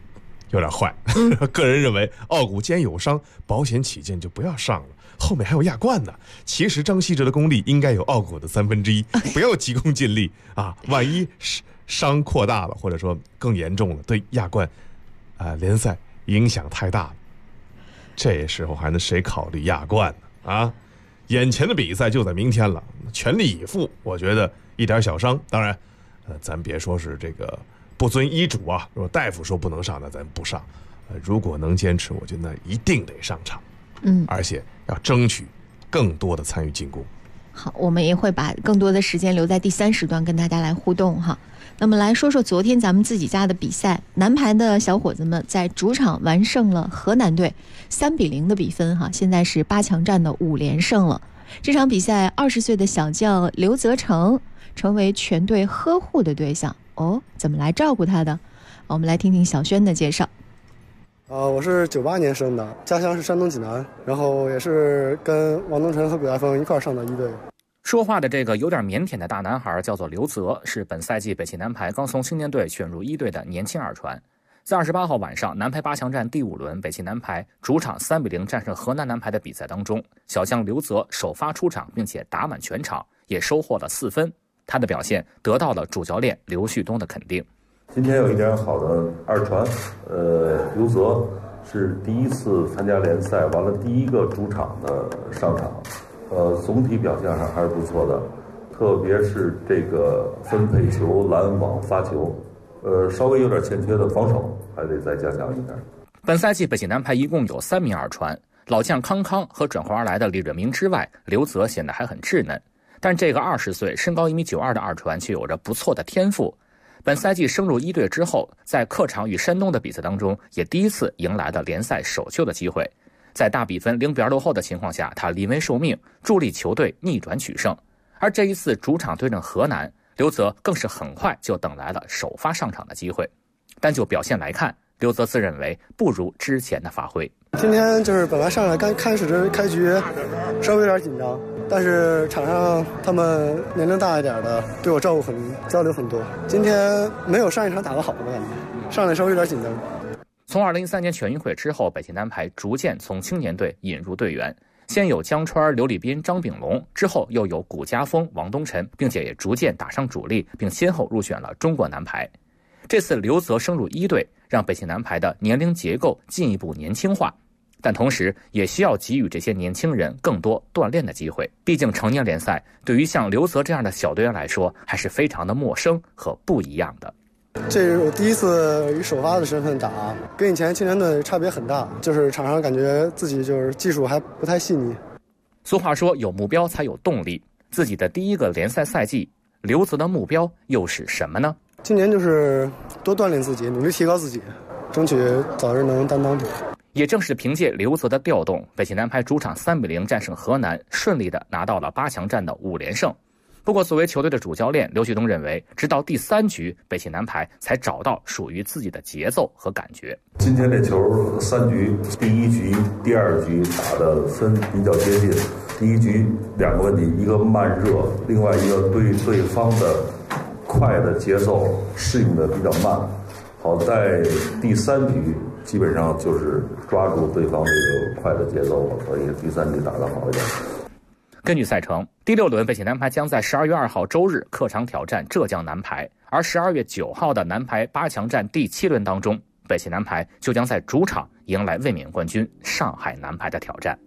有点坏。个人认为，奥古既然有伤，保险起见就不要上了。后面还有亚冠呢。其实张稀哲的功力应该有奥古的1/3，不要急功近利啊！万一伤扩大了，或者说更严重了，对亚冠联赛影响太大了。这时候还能谁考虑亚冠呢？啊，眼前的比赛就在明天了，全力以赴。我觉得一点小伤，当然，咱别说是这个不遵医嘱啊，如果大夫说不能上，那咱不上。如果能坚持，我觉得那一定得上场。而且要争取更多的参与进攻。 好，我们也会把更多的时间留在第3时段跟大家来互动哈。那么来说说昨天咱们自己家的比赛，男排的小伙子们在主场完胜了河南队，3-0的比分哈，现在是8强战的5连胜了。这场比赛20岁的小将刘泽成成为全队呵护的对象哦，怎么来照顾他的？我们来听听小轩的介绍。 我是98年生的，家乡是山东济南，然后也是跟王东晨和葛亚峰一块上的一队。 说话的这个有点腼腆的大男孩叫做刘泽，是本赛季北汽男排刚从青年队选入一队的年轻二传。在28号晚上，男排8强战第5轮，北汽男排主场3-0战胜河南男排的比赛当中，小将刘泽首发出场，并且打满全场，也收获了4分。他的表现得到了主教练刘旭东的肯定。 今天有一点好的二传，刘泽是第一次参加联赛，完了第一个主场的上场，总体表现上还是不错的，特别是这个分配球、拦网、发球，稍微有点欠缺的防守，还得再加强一点。 本赛季北汽男排一共有3名二传，老将康康和转换而来的李润明之外，刘泽显得还很稚嫩，但这个20岁、身高1.92米的二传却有着不错的天赋。本赛季升入一队之后，在客场与山东的比赛当中，也第一次迎来了联赛首秀的机会。在大比分0-2落后的情况下，他临危受命，助力球队逆转取胜。而这一次主场对阵河南，刘泽更是很快就等来了首发上场的机会。但就表现来看，刘泽自认为不如之前的发挥。 今天就是本来上来刚开始这开局稍微有点紧张，但是场上他们年龄大一点的对我交流很多。今天没有上一场打得好，我感觉上来稍微有点紧张。 从2013年全运会之后，北汽男排逐渐从青年队引入队员，先有江川、刘礼斌、张炳龙，之后又有谷家峰、王东晨，并且也逐渐打上主力，并先后入选了中国男排。这次刘泽升入一队，让北汽男排的年龄结构进一步年轻化，但同时也需要给予这些年轻人更多锻炼的机会。毕竟成年联赛对于像刘泽这样的小队员来说，还是非常的陌生和不一样的。 这是我第一次以首发的身份打，跟以前青年队差别很大，就是场上感觉自己就是技术还不太细腻。 俗话说有目标才有动力，自己的第一个联赛赛季，刘泽的目标又是什么呢？ 今年就是多锻炼自己，努力提高自己，争取早日能担当。 也正是凭借刘泽的调动，北汽男排主场3-0战胜河南，顺利的拿到了8强战的5连胜。不过作为球队的主教练刘旭东认为，直到第3局，北汽男排才找到属于自己的节奏和感觉。 今天这球3局，第1局、第2局打的分比较接近。第1局2个问题，一个慢热，另外一个对对方的快的节奏适应的比较慢。好在第3局基本上就是抓住对方这个快的节奏了，所以第3局打得好一点。 根据赛程，第6轮北汽男排将在12月2号周日客场挑战浙江男排，而12月9号的男排8强战第7轮当中，北汽男排就将在主场迎来卫冕冠军上海男排的挑战。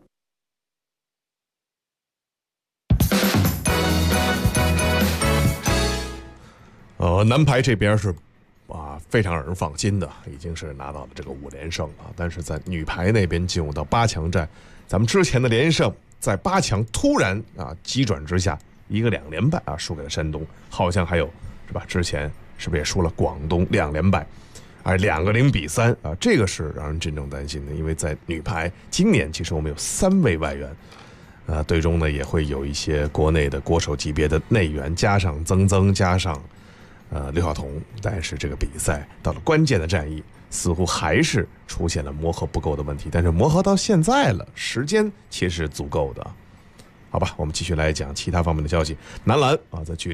男排这边是非常让人放心的，已经是拿到了这个5连胜啊。但是在女排那边进入到8强战，咱们之前的连胜在8强突然急转直下，一个2连败输给了山东，好像还有是吧？之前是不是也输了广东2连败，而2个0比3这个是让人真正担心的。因为在女排今年其实我们有3位外援，队中呢也会有一些国内的国手级别的内援，加上曾，加上刘晓彤，但是这个比赛到了关键的战役，似乎还是出现了磨合不够的问题。但是磨合到现在了，时间其实是足够的。好吧，我们继续来讲其他方面的消息。男篮在距离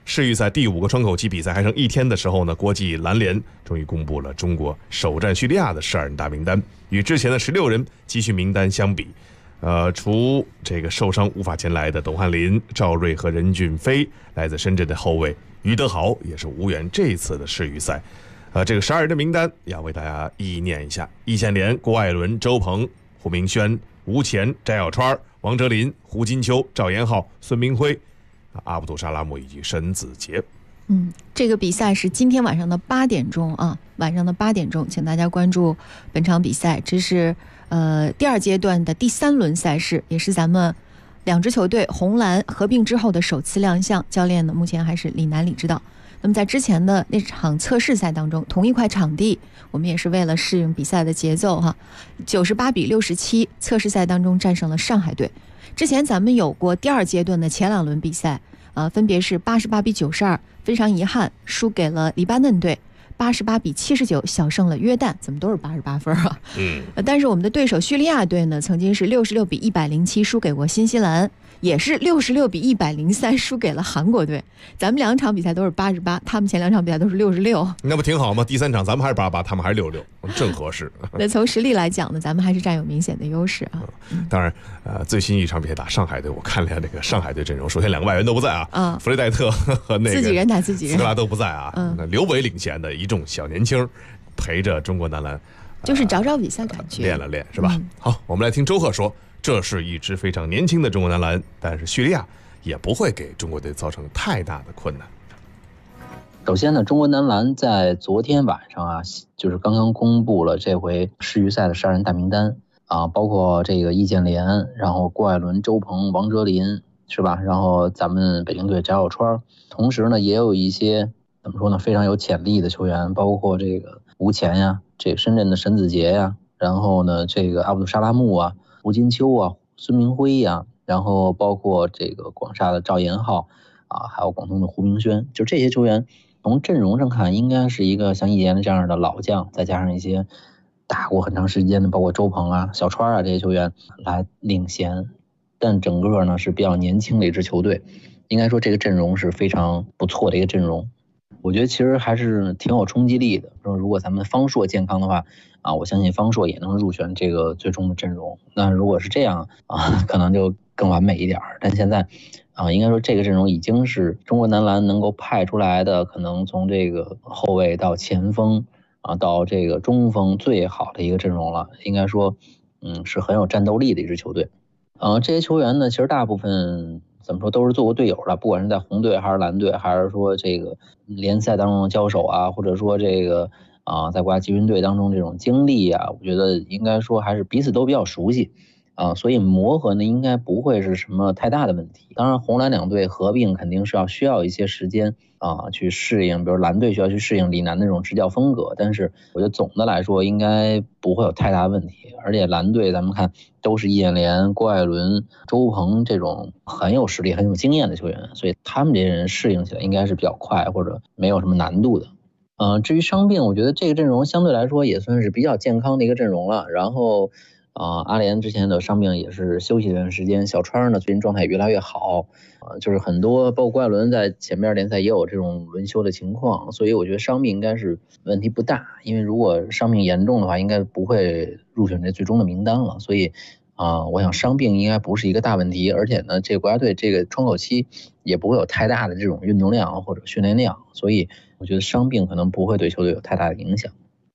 世预赛第5个窗口期比赛还剩1天的时候呢，国际篮联终于公布了中国首战叙利亚的12人大名单。与之前的16人集训名单相比，除这个受伤无法前来的董翰林、赵睿和任骏飞，来自深圳的后卫于德豪也是无缘这次的世预赛。这个12人的名单要为大家一一念一下：易建联、郭艾伦、周鹏、胡明轩、吴前、翟小川、王哲林、胡金秋、赵延浩、孙铭徽、阿卜杜沙拉木以及沈子杰。 这个比赛是今天晚上的8点钟啊，晚上的8点钟，请大家关注本场比赛。这是第2阶段的第3轮赛事，也是咱们2支球队红蓝合并之后的首次亮相。教练呢，目前还是李楠李指导。那么在之前的那场测试赛当中，同一块场地，我们也是为了适应比赛的节奏哈，98比67，测试赛当中战胜了上海队。之前咱们有过第2阶段的前2轮比赛，分别是88比92，非常遗憾输给了黎巴嫩队；88比79小胜了约旦，怎么都是88分啊？但是我们的对手叙利亚队呢，曾经是66比107输给过新西兰，也是66比103输给了韩国队。咱们2场比赛都是88，他们前2场比赛都是66， 那不挺好吗？第3场咱们还是88，他们还是66，正合适。 那从实力来讲呢，咱们还是占有明显的优势啊。 当然，最新一场比赛打上海队，我看了一下这个上海队阵容，首先2个外援都不在啊，弗雷戴特和那个自己人打自己人， 斯科拉都不在啊。那刘伟领衔的一众小年轻，陪着中国男篮， 就是找找比赛感觉， 练了练是吧？好，我们来听周贺说，这是一支非常年轻的中国男篮，但是叙利亚也不会给中国队造成太大的困难。 首先呢，中国男篮在昨天晚上啊，就是刚刚公布了这回世预赛的12人大名单啊，包括这个易建联，然后郭艾伦、周鹏、王哲林，是吧？然后咱们北京队翟小川，同时呢，也有一些怎么说呢，非常有潜力的球员，包括这个吴前呀，这个深圳的沈子杰呀，然后呢，这个阿卜杜沙拉木啊、胡金秋啊、孙铭徽呀，然后包括这个广厦的赵延浩啊，还有广东的胡明轩，就这些球员。从阵容上看，应该是一个像易建联这样的老将，再加上一些打过很长时间的，包括周鹏啊、小川啊这些球员来领衔。但整个呢是比较年轻的一支球队，应该说这个阵容是非常不错的一个阵容。我觉得其实还是挺有冲击力的。如果咱们方硕健康的话啊，我相信方硕也能入选这个最终的阵容。那如果是这样啊，可能就更完美一点。但现在应该说这个阵容已经是中国男篮能够派出来的，可能从这个后卫到前锋啊，到这个中锋最好的一个阵容了。应该说，是很有战斗力的一支球队。这些球员呢，其实大部分怎么说都是做过队友的，不管是在红队还是蓝队，还是说这个联赛当中的交手啊，或者说这个在国家集训队当中这种经历啊，我觉得应该说还是彼此都比较熟悉。所以磨合呢应该不会是什么太大的问题。当然红蓝2队合并肯定是需要一些时间去适应，比如蓝队需要去适应李楠的那种执教风格，但是我觉得总的来说应该不会有太大问题。而且蓝队咱们看都是易建联、郭艾伦、周鹏这种很有实力很有经验的球员，所以他们这些人适应起来应该是比较快，或者没有什么难度的。至于伤病，我觉得这个阵容相对来说也算是比较健康的一个阵容了。然后阿联之前的伤病也是休息一段时间，小川呢最近状态也越来越好，就是很多包括郭艾伦在前面联赛也有这种轮休的情况，所以我觉得伤病应该是问题不大，因为如果伤病严重的话，应该不会入选这最终的名单了，所以我想伤病应该不是一个大问题，而且呢，这个国家队这个窗口期也不会有太大的这种运动量或者训练量，所以我觉得伤病可能不会对球队有太大的影响。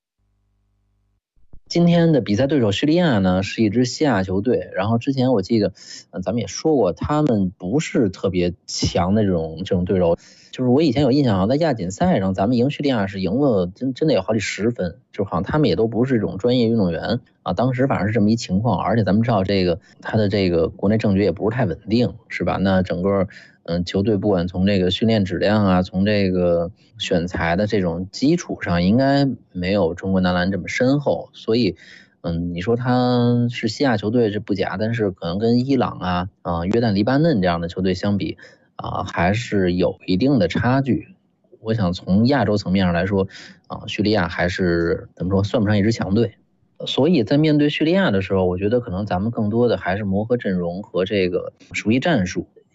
今天的比赛对手叙利亚呢是一支西亚球队，然后之前我记得咱们也说过，他们不是特别强的这种对手，就是我以前有印象，在亚锦赛上咱们赢叙利亚是赢了真的有好几10分，就好像他们也都不是这种专业运动员当时反正是这么一情况，而且咱们知道这个他的这个国内政局也不是太稳定，是吧？那整个球队不管从这个训练质量啊，从这个选材的这种基础上，应该没有中国男篮这么深厚，所以你说他是西亚球队是不假，但是可能跟伊朗约旦、黎巴嫩这样的球队相比还是有一定的差距。我想从亚洲层面上来说叙利亚还是怎么说算不上一支强队，所以在面对叙利亚的时候，我觉得可能咱们更多的还是磨合阵容和这个熟悉战术。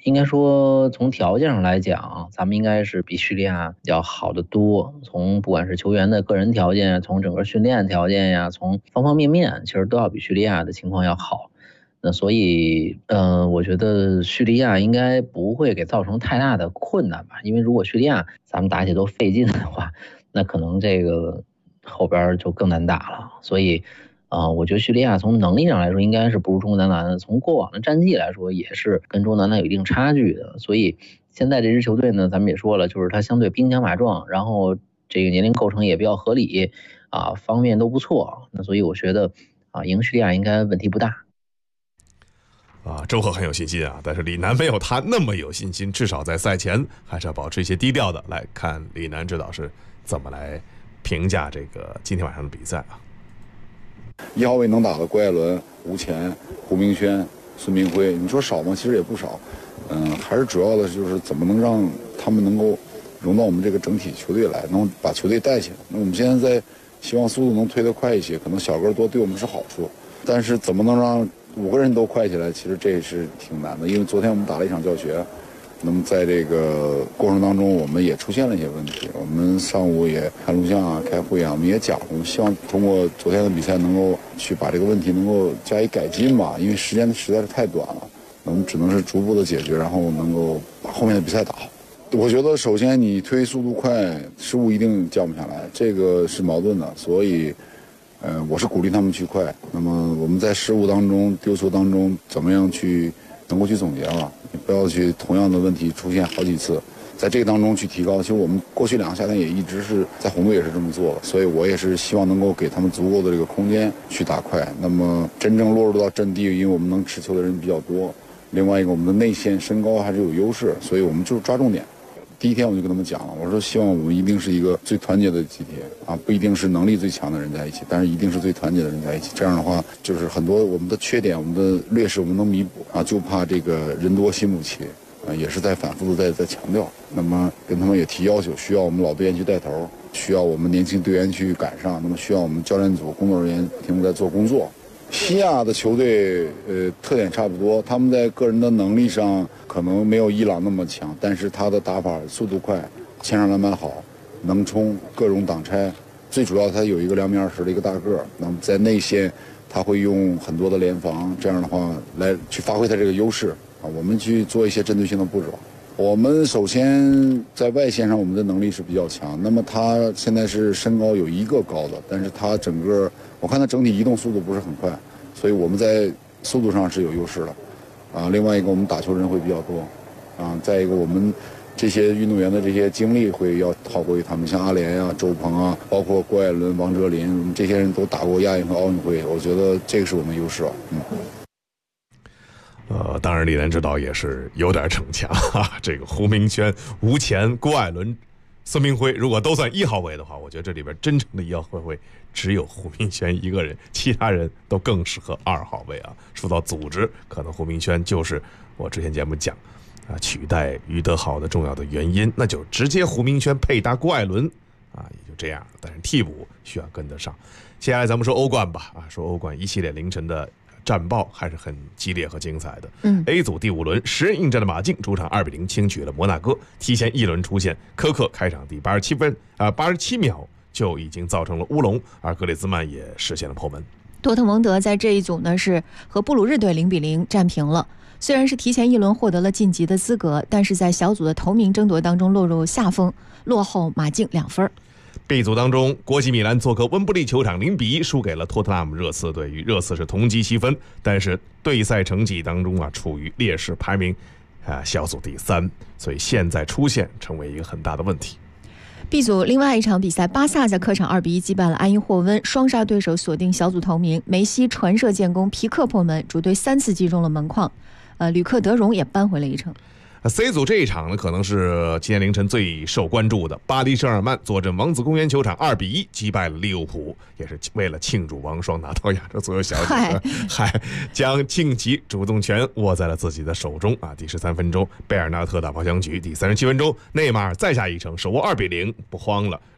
应该说从条件上来讲，咱们应该是比叙利亚要好得多。从不管是球员的个人条件，从整个训练条件呀，从方方面面，其实都要比叙利亚的情况要好。那所以，我觉得叙利亚应该不会给造成太大的困难吧？因为如果叙利亚咱们打起都费劲的话，那可能这个后边就更难打了。所以，我觉得叙利亚从能力上来说应该是不如中国男篮，从过往的战绩来说也是跟中国男篮有一定差距的。所以现在这支球队呢，咱们也说了，就是它相对兵强马壮，然后这个年龄构成也比较合理啊，方面都不错。那所以我觉得赢叙利亚应该问题不大。 周贺很有信心啊，但是李楠没有他那么有信心，至少在赛前还是要保持一些低调的。来看李楠指导是怎么来评价这个今天晚上的比赛啊。 1号位能打的郭艾伦、吴前、胡明轩、孙铭徽，你说少吗？其实也不少。还是主要的就是怎么能让他们能够融到我们这个整体球队来，能把球队带起来。那我们现在在希望速度能推得快一些，可能小个多对我们是好处，但是怎么能让5个人都快起来，其实这也是挺难的。因为昨天我们打了一场教学，那么在这个过程当中我们也出现了一些问题。我们上午也看录像啊、开会啊，我们也讲，我们希望通过昨天的比赛能够去把这个问题能够加以改进吧。因为时间实在是太短了，我们只能是逐步的解决，然后能够把后面的比赛打好。我觉得首先你推速度快，失误一定降不下来，这个是矛盾的，所以我是鼓励他们去快。那么我们在失误当中、丢球当中，怎么样去能够去总结了？你不要去同样的问题出现好几次，在这个当中去提高。其实我们过去2个夏天也一直是在红队也是这么做的，所以我也是希望能够给他们足够的这个空间去打快。那么真正落入到阵地，因为我们能持球的人比较多，另外一个我们的内线身高还是有优势，所以我们就抓重点。第一天我就跟他们讲了，我说希望我们一定是一个最团结的集体啊，不一定是能力最强的人在一起，但是一定是最团结的人在一起。这样的话，就是很多我们的缺点、我们的劣势，我们能弥补啊，就怕这个人多心不齐啊，也是在反复的在强调。那么跟他们也提要求，需要我们老队员去带头，需要我们年轻队员去赶上，那么需要我们教练组工作人员不停地在做工作。西亚的球队特点差不多，他们在个人的能力上可能没有伊朗那么强，但是他的打法速度快，前场篮板好，能冲各种挡拆，最主要他有一个2米20的一个大个，那么在内线他会用很多的联防，这样的话来去发挥他这个优势啊，我们去做一些针对性的步骤。我们首先在外线上我们的能力是比较强，那么他现在是身高有一个高的，但是他整个我看他整体移动速度不是很快，所以我们在速度上是有优势的啊。另外一个我们打球人会比较多啊，再一个我们这些运动员的这些经历会要好过于他们，像阿联啊、周鹏啊，包括郭艾伦、王哲林，这些人都打过亚运和奥运会，我觉得这个是我们优势啊。 当然李楠指导也是有点逞强啊。这个胡明轩、吴前、郭艾伦、孙铭徽，如果都算1号位的话，我觉得这里边真正的1号位只有胡明轩一个人，其他人都更适合2号位啊。说到组织，可能胡明轩就是我之前节目讲取代于德豪的重要的原因，那就直接胡明轩配搭郭艾伦啊，也就这样。但是替补需要跟得上。接下来咱们说欧冠吧说欧冠一系列凌晨的战报还是很激烈和精彩的。A 组第5轮10人应战的马竞主场2-0轻取了摩纳哥，提前1轮出现，科克开场第87秒就已经造成了乌龙，而格列兹曼也实现了破门。 多特蒙德在这一组呢是和布鲁日队0-0战平了。虽然是提前1轮获得了晋级的资格，但是在小组的头名争夺当中落入下风，落后马竞2分。 B 组当中，国际米兰做客温布利球场0-1输给了托特纳姆热刺队，与热刺是同积7分，但是对赛成绩当中处于劣势，排名小组第3，所以现在出现成为一个很大的问题。 B 组另外一场比赛，巴萨在客场2-1击败了埃因霍温，双杀对手锁定小组头名。梅西传射建功，皮克破门，主队3次击中了门框。吕克德容也扳回了一城。 C 组这一场呢，可能是今天凌晨最受关注的。巴黎圣日耳曼坐镇王子公园球场2-1击败了利物浦，也是为了庆祝王霜拿到亚洲足球小组，将晋级主动权握在了自己的手中第13分钟，贝尔纳特打破僵局。第37分钟，内马尔再下一城，手握2-0，不慌了，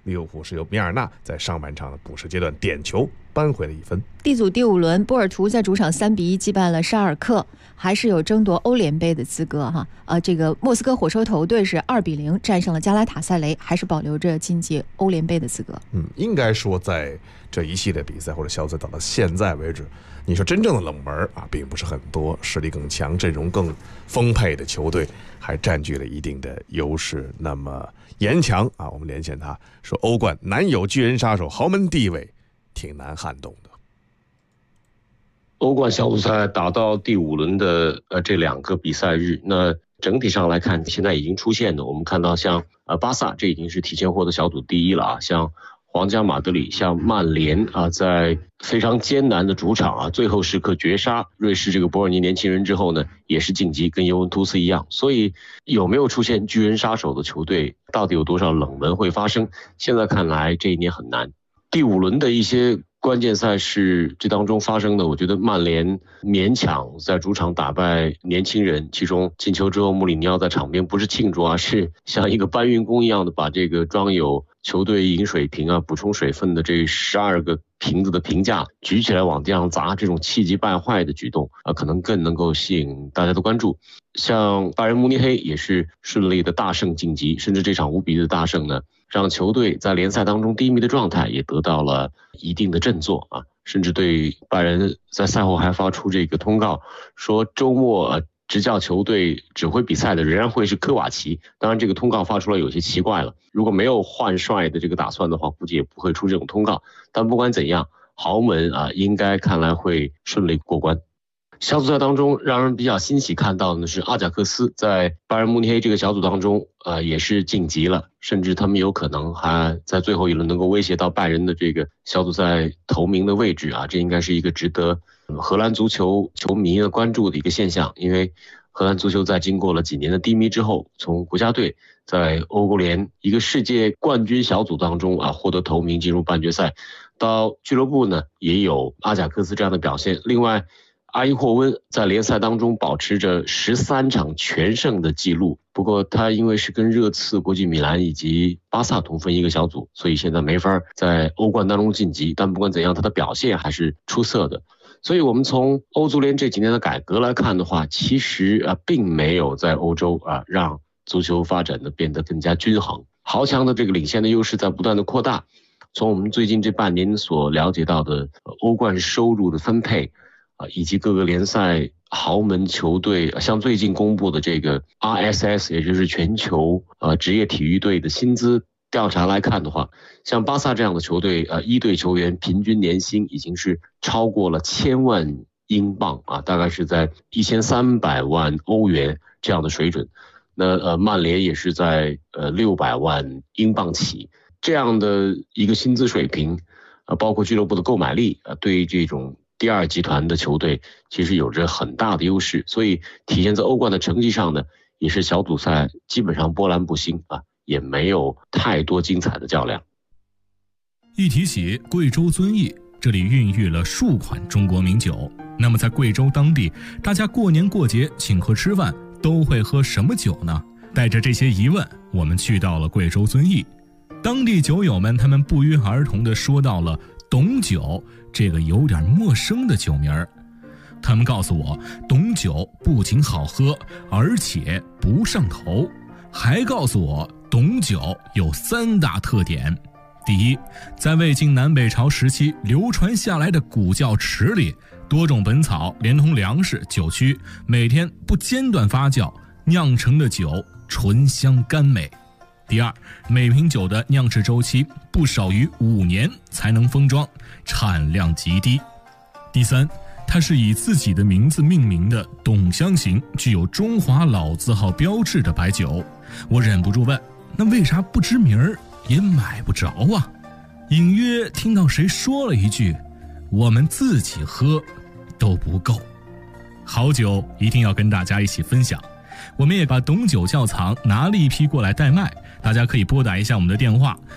利物浦是由米尔纳在上半场的补时阶段点球扳回了1分。 D 组第5轮，波尔图在主场3-1击败了沙尔克，还是有争夺欧联杯的资格哈。这个莫斯科火车头队是2-0战胜了加拉塔萨雷，还是保留着晋级欧联杯的资格。 应该说在这一系列比赛或者小组赛打到现在为止，你说真正的冷门啊，并不是很多，实力更强、阵容更丰沛的球队还占据了一定的优势。那么严强啊，我们连线他说，欧冠难有巨人杀手，豪门地位挺难撼动的。 欧冠小组赛打到第5轮的这2个比赛日，那整体上来看，现在已经出现的，我们看到像巴萨，这已经是提前获得小组第1了啊，像皇家马德里、像曼联啊，在非常艰难的主场啊，最后时刻绝杀瑞士这个伯尔尼年轻人之后呢，也是晋级，跟尤文图斯一样。所以有没有出现巨人杀手的球队，到底有多少冷门会发生？现在看来这一年很难。第5轮的一些关键赛事这当中发生的，我觉得曼联勉强在主场打败年轻人，其中进球之后穆里尼奥在场边不是庆祝啊，是像一个搬运工一样的把这个装有球队饮水瓶啊、补充水分的这12个瓶子的评价举起来往地上砸，这种气急败坏的举动可能更能够吸引大家的关注。像拜仁慕尼黑也是顺利的大胜晋级，甚至这场5-1的大胜呢，让球队在联赛当中低迷的状态也得到了一定的振作啊，甚至对拜仁在赛后还发出这个通告，说周末执教球队指挥比赛的仍然会是科瓦奇。当然这个通告发出来有些奇怪了，如果没有换帅的这个打算的话，估计也不会出这种通告。但不管怎样，豪门应该看来会顺利过关。小组赛当中让人比较欣喜看到的是阿贾克斯在拜仁慕尼黑这个小组当中也是晋级了，甚至他们有可能还在最后一轮能够威胁到拜仁的这个小组赛头名的位置啊，这应该是一个值得荷兰足球球迷的关注的一个现象。因为荷兰足球在经过了几年的低迷之后，从国家队在欧国联一个世界冠军小组当中获得头名进入半决赛，到俱乐部呢也有阿贾克斯这样的表现。另外阿因霍温在联赛当中保持着13场全胜的记录，不过他因为是跟热刺、国际米兰以及巴萨同分一个小组，所以现在没法在欧冠当中晋级。但不管怎样，他的表现还是出色的。所以我们从欧足联这几年的改革来看的话，其实并没有在欧洲让足球发展的变得更加均衡。豪强的这个领先的优势在不断的扩大。从我们最近这半年所了解到的欧冠收入的分配以及各个联赛豪门球队，像最近公布的这个 RSS， 也就是全球职业体育队的薪资调查来看的话，像巴萨这样的球队一队球员平均年薪已经是超过了1000万英镑大概是在1300万欧元这样的水准。那曼联也是在600万英镑起，这样的一个薪资水平包括俱乐部的购买力对于这种第2集团的球队其实有着很大的优势，所以体现在欧冠的成绩上呢，也是小组赛基本上波澜不兴也没有太多精彩的较量。 一提起贵州遵义，这里孕育了数款中国名酒。那么在贵州当地，大家过年过节请客吃饭都会喝什么酒呢？带着这些疑问，我们去到了贵州遵义。当地酒友们他们不约而同地说到了董酒这个有点陌生的酒名儿。他们告诉我，董酒不仅好喝，而且不上头，还告诉我董酒有3大特点。第一，在魏晋南北朝时期流传下来的古窖池里，多种本草连同粮食、酒曲，每天不间断发酵酿成的酒醇香甘美。第二，每瓶酒的酿制周期不少于5年才能封装，产量极低。第三，它是以自己的名字命名的董香型，具有中华老字号标志的白酒。我忍不住问，那为啥不知名儿也买不着啊？隐约听到谁说了一句，我们自己喝都不够。好酒一定要跟大家一起分享，我们也把董酒窖藏拿了一批过来代卖，大家可以拨打一下我们的电话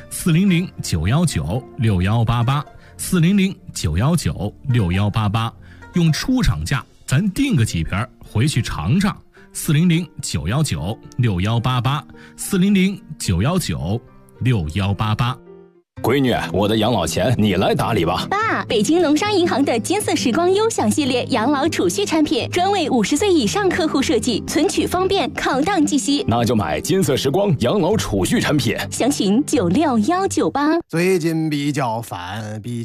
400-919-6188 400-919-6188，用出厂价咱订个几瓶回去尝尝。400-919-6188 400-919-6188。 闺女，我的养老钱你来打理吧。 爸，北京农商银行的金色时光优享系列养老储蓄产品，专为50岁以上客户设计，存取方便，考档计息。 那就买金色时光养老储蓄产品， 详询96198。 最近比较烦，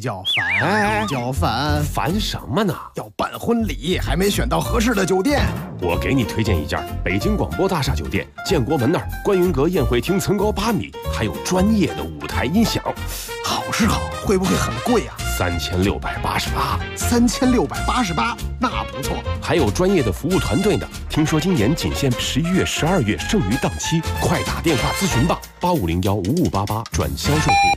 烦什么呢？ 要办婚礼，还没选到合适的酒店。 我给你推荐一家北京广播大厦酒店，建国门那儿观云阁宴会厅层高8米，还有专业的舞台音响。 好是好，会不会很贵啊 ？3688。 3688，那不错。 还有专业的服务团队呢。听说今年仅限11月、12月剩余档期，快打电话咨询吧，85015588转销售部。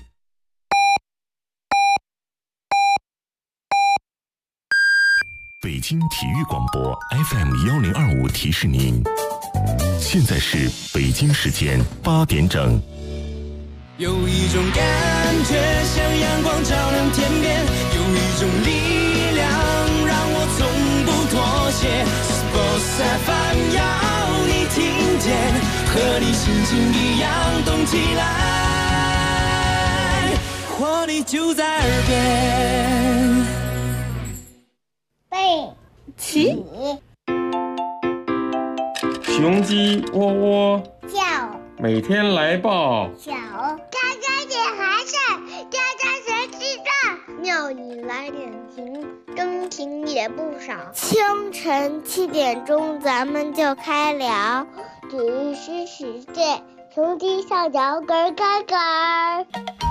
北京体育广播 FM1025提示您，现在是北京时间8点整。 有一种感觉像阳光照亮天边，有一种力量让我从不妥协。Sports FM 要你听见，和你心情一样动起来，活力就在耳边。 背起， 雄鸡喔喔叫， 每天来报小，家家点寒伞，家家谁知道？鸟语来点情，钟情也不少。清晨7点钟，咱们就开聊，只是世界，雄鸡上脚咯咯咯。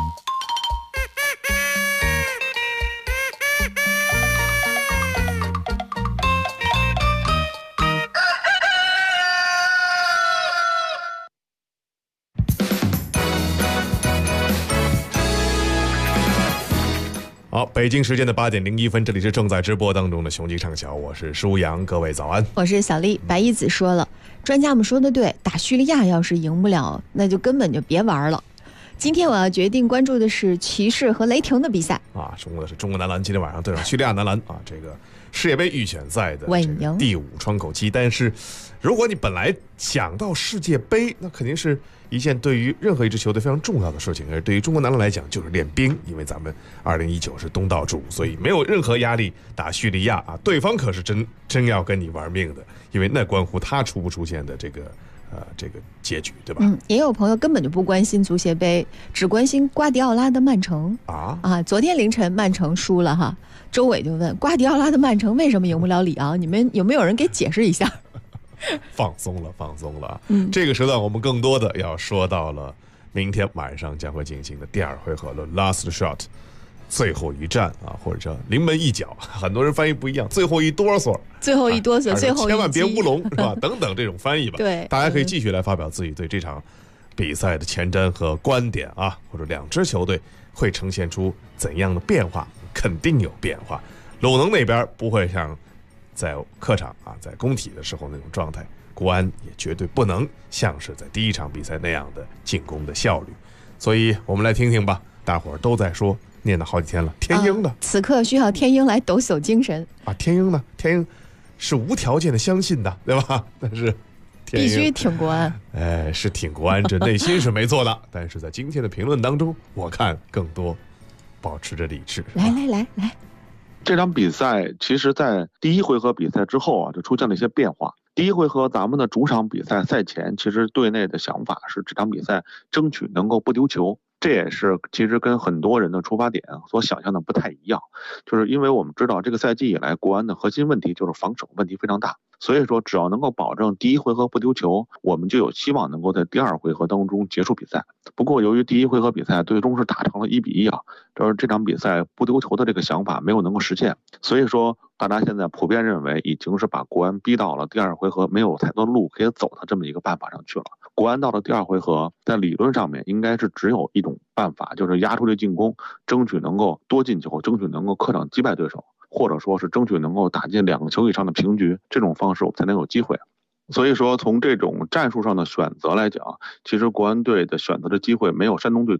好，北京时间的8点01分，这里是正在直播当中的雄鸡畅晓，我是舒阳，各位早安。 我是小丽。白一子说了，专家们说的对，打叙利亚要是赢不了，那就根本就别玩了。今天我要决定关注的是骑士和雷霆的比赛啊，中国的是中国男篮今天晚上对上叙利亚男篮啊，这个世界杯预选赛的第5窗口期。但是，如果你本来想到世界杯，那肯定是一件对于任何一支球队非常重要的事情，而对于中国男篮来讲就是练兵，因为咱们2019是东道主，所以没有任何压力打叙利亚啊。对方可是真要跟你玩命的，因为那关乎他出不出现的这个结局，对吧？ 也有朋友根本就不关心足协杯，只关心瓜迪奥拉的曼城啊。昨天凌晨曼城输了哈，周伟就问瓜迪奥拉的曼城为什么赢不了里昂？你们有没有人给解释一下？ 放松了。这个时段我们更多的要说到了明天晚上将会进行的第2回合的 Last Shot， 最后一战啊，或者叫临门一脚，很多人翻译不一样，最后一哆嗦， 最后一哆嗦，最后一千万别乌龙是吧？等等这种翻译吧。 对， 大家可以继续来发表自己对这场比赛的前瞻和观点啊，或者两支球队会呈现出怎样的变化？肯定有变化。鲁能那边不会像在客场啊，在工体的时候那种状态，国安也绝对不能像是在第一场比赛那样的进攻的效率。所以我们来听听吧，大伙儿都在说，念了好几天了，天鹰的， 此刻需要天鹰来抖擞精神啊！天鹰呢？天鹰是无条件的相信的，对吧？但是必须挺国安， 是挺国安，这内心是没错的。但是在今天的评论当中，我看更多保持着理智。 来， 这场比赛其实在第1回合比赛之后啊，就出现了一些变化。第1回合咱们的主场比赛赛前，其实队内的想法是这场比赛争取能够不丢球。这也是其实跟很多人的出发点所想象的不太一样，就是因为我们知道这个赛季以来国安的核心问题就是防守问题非常大，所以说只要能够保证第1回合不丢球，我们就有希望能够在第2回合当中结束比赛。不过由于第1回合比赛最终是打成了1-1啊，就是这场比赛不丢球的这个想法没有能够实现，所以说大家现在普遍认为已经是把国安逼到了第2回合没有太多路可以走的这么一个办法上去了。国安到了第2回合，在理论上面应该是只有一种办法，就是压出去进攻，争取能够多进球，争取能够客场击败对手，或者说是争取能够打进2个球以上的平局，这种方式我们才能有机会。所以说从这种战术上的选择来讲，其实国安队的选择的机会没有山东队多，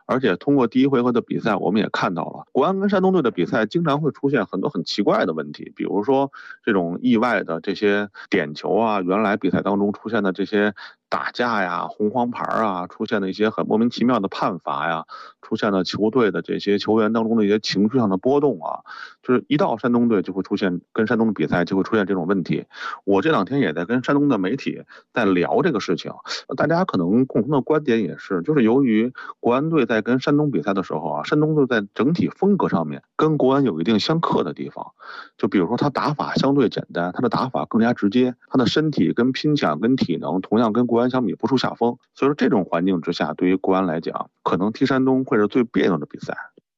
而且通过第一回合的比赛，我们也看到了国安跟山东队的比赛经常会出现很多很奇怪的问题，比如说这种意外的这些点球啊，原来比赛当中出现的这些打架呀、红黄牌啊，出现的一些很莫名其妙的判罚呀，出现了球队的这些球员当中的一些情绪上的波动啊，就是一到山东队就会出现，跟山东的比赛就会出现这种问题。我这两天也在跟山东的媒体在聊这个事情，大家可能共同的观点也是，就是由于国安队在跟山东比赛的时候啊，山东队在整体风格上面跟国安有一定相克的地方，就比如说他打法相对简单，他的打法更加直接，他的身体跟拼抢跟体能同样跟国安相比不出下风，所以说这种环境之下，对于国安来讲，可能踢山东会是最别扭的比赛。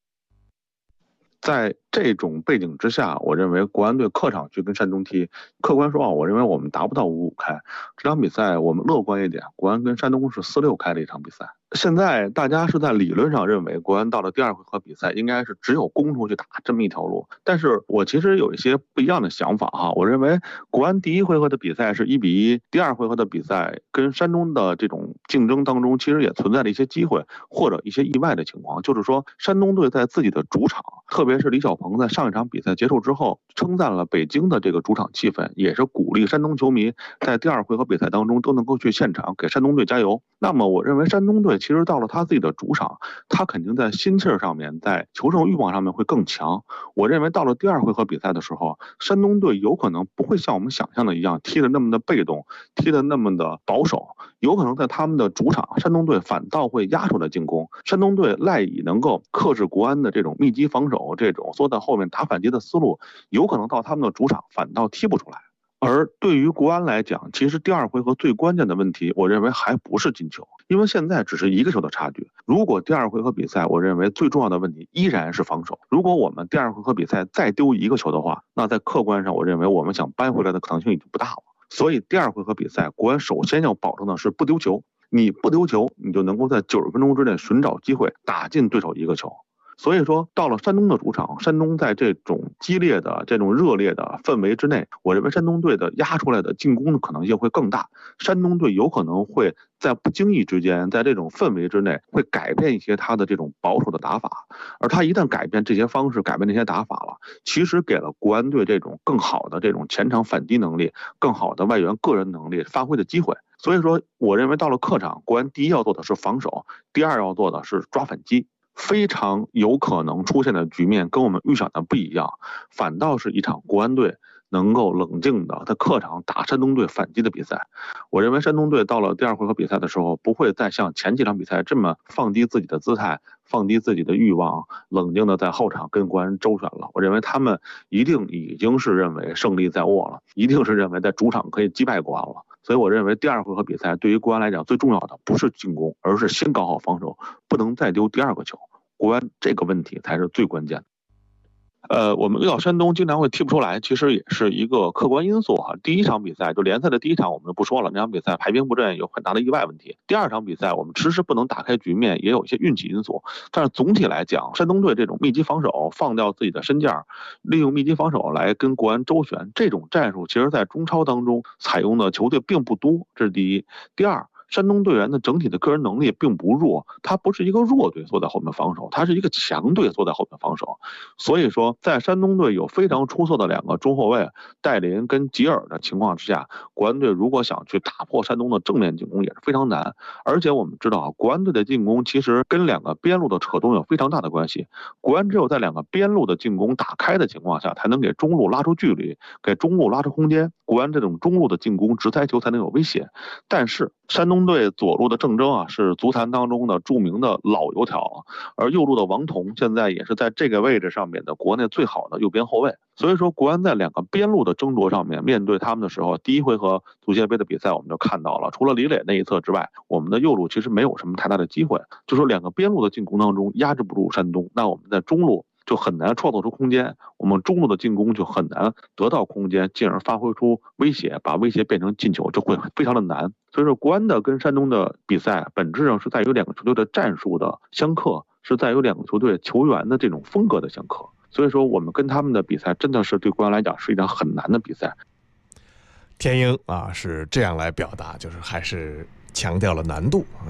在这种背景之下，我认为国安队客场去跟山东踢，客观说啊，我认为我们达不到5-5开。这场比赛我们乐观一点，国安跟山东是4-6开的一场比赛。现在大家是在理论上认为国安到了第2回合比赛应该是只有攻出去打这么一条路，但是我其实有一些不一样的想法哈。我认为国安第1回合的比赛是1-1，第2回合的比赛跟山东的这种竞争当中，其实也存在了一些机会或者一些意外的情况，就是说山东队在自己的主场，特别是李小鹏在上一场比赛结束之后称赞了北京的这个主场气氛，也是鼓励山东球迷在第2回合比赛当中都能够去现场给山东队加油。那么我认为山东队其实到了他自己的主场，他肯定在心气儿上面，在求胜欲望上面会更强。我认为到了第2回合比赛的时候，山东队有可能不会像我们想象的一样踢得那么的被动，踢得那么的保守，有可能在他们的主场，山东队反倒会压出来进攻。山东队赖以能够克制国安的这种密集防守，这种缩在后面打反击的思路，有可能到他们的主场反倒踢不出来。而对于国安来讲，其实第2回合最关键的问题，我认为还不是进球，因为现在只是1个球的差距。如果第2回合比赛，我认为最重要的问题依然是防守。如果我们第2回合比赛再丢1个球的话，那在客观上，我认为我们想扳回来的可能性已经不大了。所以第2回合比赛，国安首先要保证的是不丢球。你不丢球，你就能够在90分钟之内寻找机会打进对手1个球。所以说到了山东的主场，山东在这种激烈的这种热烈的氛围之内，我认为山东队的压出来的进攻的可能性会更大。山东队有可能会在不经意之间，在这种氛围之内会改变一些他的这种保守的打法，而他一旦改变这些方式，改变这些打法了，其实给了国安队这种更好的这种前场反击能力，更好的外援个人能力发挥的机会。所以说我认为到了客场，国安第一要做的是防守，第2要做的是抓反击。非常有可能出现的局面跟我们预想的不一样，反倒是一场国安队能够冷静的在客场打山东队反击的比赛。我认为山东队到了第2回合比赛的时候，不会再像前几场比赛这么放低自己的姿态，放低自己的欲望，冷静的在后场跟国安周旋了。我认为他们一定已经是认为胜利在握了，一定是认为在主场可以击败国安了。所以我认为第2回合比赛对于国安来讲最重要的不是进攻，而是先搞好防守，不能再丢第2个球。国安这个问题才是最关键的。我们遇到山东经常会踢不出来，其实也是一个客观因素哈。第1场比赛就联赛的第1场我们就不说了，那场比赛排兵布阵有很大的意外问题。第2场比赛我们迟迟不能打开局面，也有一些运气因素。但是总体来讲，山东队这种密集防守，放掉自己的身价，利用密集防守来跟国安周旋，这种战术其实在中超当中采用的球队并不多，这是第一。第2，山东队员的整体的个人能力并不弱，他不是一个弱队坐在后面防守，他是一个强队坐在后面防守。所以说在山东队有非常出色的2个中后卫戴林跟吉尔的情况之下，国安队如果想去打破山东的正面进攻也是非常难。而且我们知道国安队的进攻其实跟2个边路的扯动有非常大的关系，国安只有在2个边路的进攻打开的情况下，才能给中路拉出距离，给中路拉出空间，国安这种中路的进攻直塞球才能有威胁。但是山东队左路的郑铮啊，是足坛当中的著名的老油条，而右路的王彤现在也是在这个位置上面的国内最好的右边后卫。所以说国安在2个边路的争夺上面，面对他们的时候，第1回合足协杯的比赛我们就看到了，除了李磊那一侧之外，我们的右路其实没有什么太大的机会，就说2个边路的进攻当中压制不住山东，那我们在中路就很难创造出空间，我们中路的进攻就很难得到空间，进而发挥出威胁，把威胁变成进球就会非常的难。所以说国安的跟山东的比赛本质上是在于2个球队的战术的相克，是在于2个球队球员的这种风格的相克。所以说我们跟他们的比赛真的是对国安来讲是一场很难的比赛。 天鹰啊是这样来表达，就是还是强调了难度啊。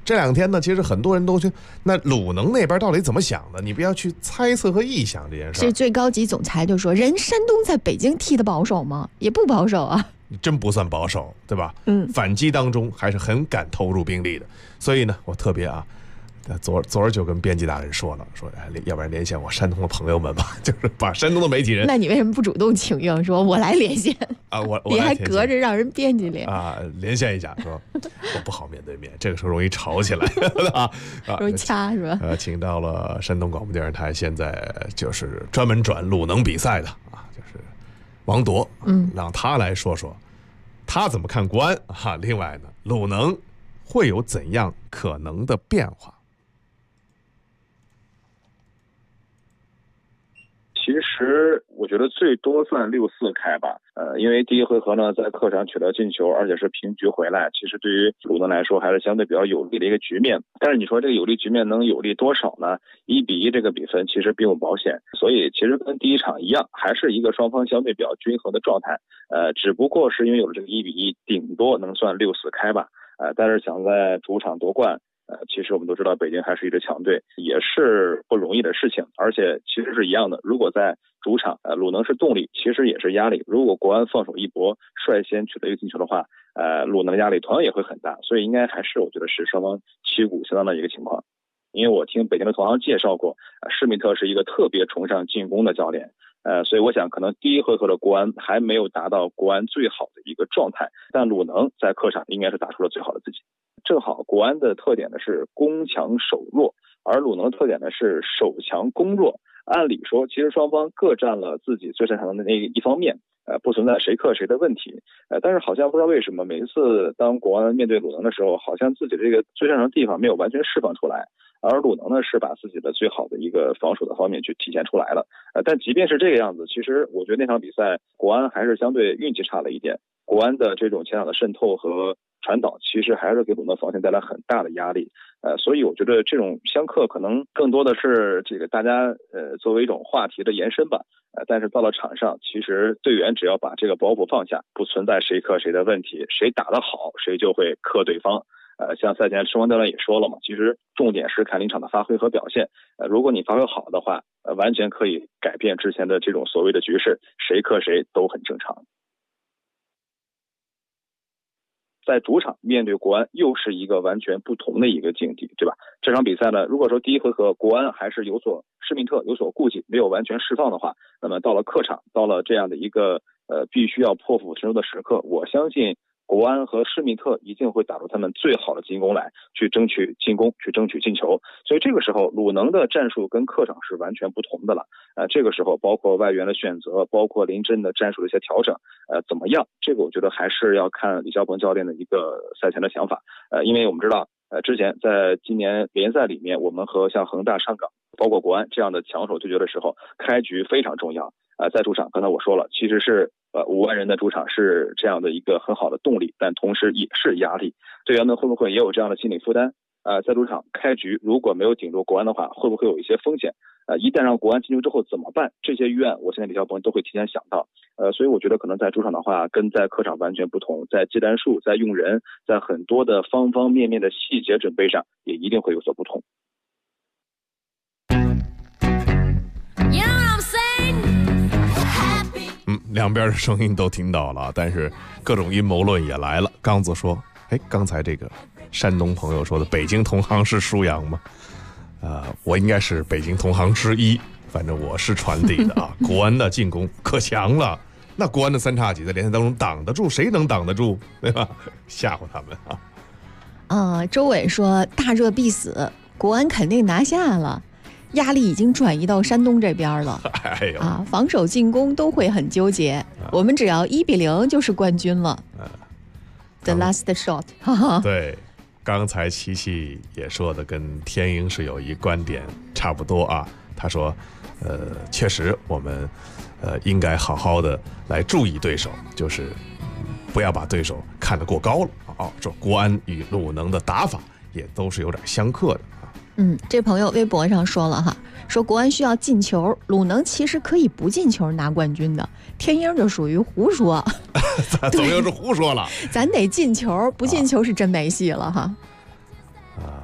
这2天呢，其实很多人都去那鲁能那边到底怎么想的？你不要去猜测和臆想这件事。 是最高级总裁就说，人山东在北京踢的保守吗？也不保守啊， 真不算保守，对吧？反击当中还是很敢投入兵力的。所以呢，我特别昨儿就跟编辑大人说了，说要不然连线我山东的朋友们吧，就是把山东的媒体人。 那你为什么不主动请缨，说我来连线啊？我你还隔着让人编辑连连线一下，说我不好面对面，这个时候容易吵起来容易掐是吧？ 请到了山东广播电视台，现在就是专门转鲁能比赛的就是王铎，让他来说说他怎么看国安另外呢，鲁能会有怎样可能的变化？ 其实我觉得最多算6-4开吧，因为第一回合呢在客场取得进球，而且是平局回来，其实对于鲁能来说还是相对比较有利的一个局面。但是你说这个有利局面能有利多少呢？1-1这个比分其实并不保险，所以其实跟第一场一样，还是一个双方相对比较均衡的状态。只不过是因为有了这个1-1，顶多能算6-4开吧。但是想在主场夺冠。其实我们都知道北京还是一支强队，也是不容易的事情，而且其实是一样的，如果在主场鲁能是动力，其实也是压力。如果国安放手一搏，率先取得一个进球的话，鲁能压力同样也会很大，所以应该还是我觉得是双方旗鼓相当的一个情况。因为我听北京的同行介绍过，施密特是一个特别崇尚进攻的教练，所以我想可能第一回合的国安还没有达到国安最好的一个状态，但鲁能在客场应该是打出了最好的自己。正好国安的特点呢是攻强守弱，而鲁能的特点呢是守强攻弱。按理说其实双方各占了自己最擅长的那一方面，不存在谁克谁的问题。但是好像不知道为什么每一次当国安面对鲁能的时候，好像自己这个最擅长的地方没有完全释放出来，而鲁能呢是把自己的最好的一个防守的方面去体现出来了。但即便是这个样子，其实我觉得那场比赛国安还是相对运气差了一点。国安的这种前场的渗透和传导，其实还是给鲁能防线带来很大的压力。所以我觉得这种相克可能更多的是这个大家作为一种话题的延伸吧。但是到了场上，其实队员只要把这个包袱放下，不存在谁克谁的问题，谁打得好谁就会克对方。像赛前申光教练也说了嘛，其实重点是看临场的发挥和表现。如果你发挥好的话，完全可以改变之前的这种所谓的局势，谁克谁都很正常。在主场面对国安又是一个完全不同的一个境地，对吧？这场比赛呢，如果说第一回合国安还是施密特有所顾忌，没有完全释放的话，那么到了客场，到了这样的一个必须要破釜沉舟的时刻，我相信国安和施密特一定会打出他们最好的进攻来，去争取进攻，去争取进球。所以这个时候鲁能的战术跟客场是完全不同的了。这个时候包括外援的选择，包括临阵的战术的一些调整，怎么样？这个我觉得还是要看李霄鹏教练的一个赛前的想法。因为我们知道，之前在今年联赛里面，我们和像恒大、上港，包括国安这样的强手对决的时候，开局非常重要。在主场，刚才我说了，其实是5万人的主场是这样的一个很好的动力，但同时也是压力。队员们会不会也有这样的心理负担？在主场开局如果没有顶住国安的话，会不会有一些风险？一旦让国安进球之后怎么办？这些预案，我现在李霄鹏都会提前想到。所以我觉得可能在主场的话，跟在客场完全不同，在接单数、在用人、在很多的方方面面的细节准备上，也一定会有所不同。 两边的声音都听到了，但是各种阴谋论也来了。刚子说，刚才这个山东朋友说的北京同行是舒阳吗？我应该是北京同行之一，反正我是传递的啊。国安的进攻可强了，那国安的三叉戟在联赛当中挡得住，谁能挡得住，对吧？吓唬他们啊。 周伟说大热必死，国安肯定拿下了。压力已经转移到山东这边了，防守进攻都会很纠结。我们只要1-0就是冠军了。The last shot 对，刚才琪琪也说的跟天鹰是有一观点差不多啊。他说，确实我们应该好好的来注意对手，就是不要把对手看得过高了。这国安与鲁能的打法也都是有点相克的。 这朋友微博上说了哈，说国安需要进球，鲁能其实可以不进球拿冠军的，天鹰就属于胡说。 怎么又是胡说了？ 咱得进球，不进球是真没戏了哈。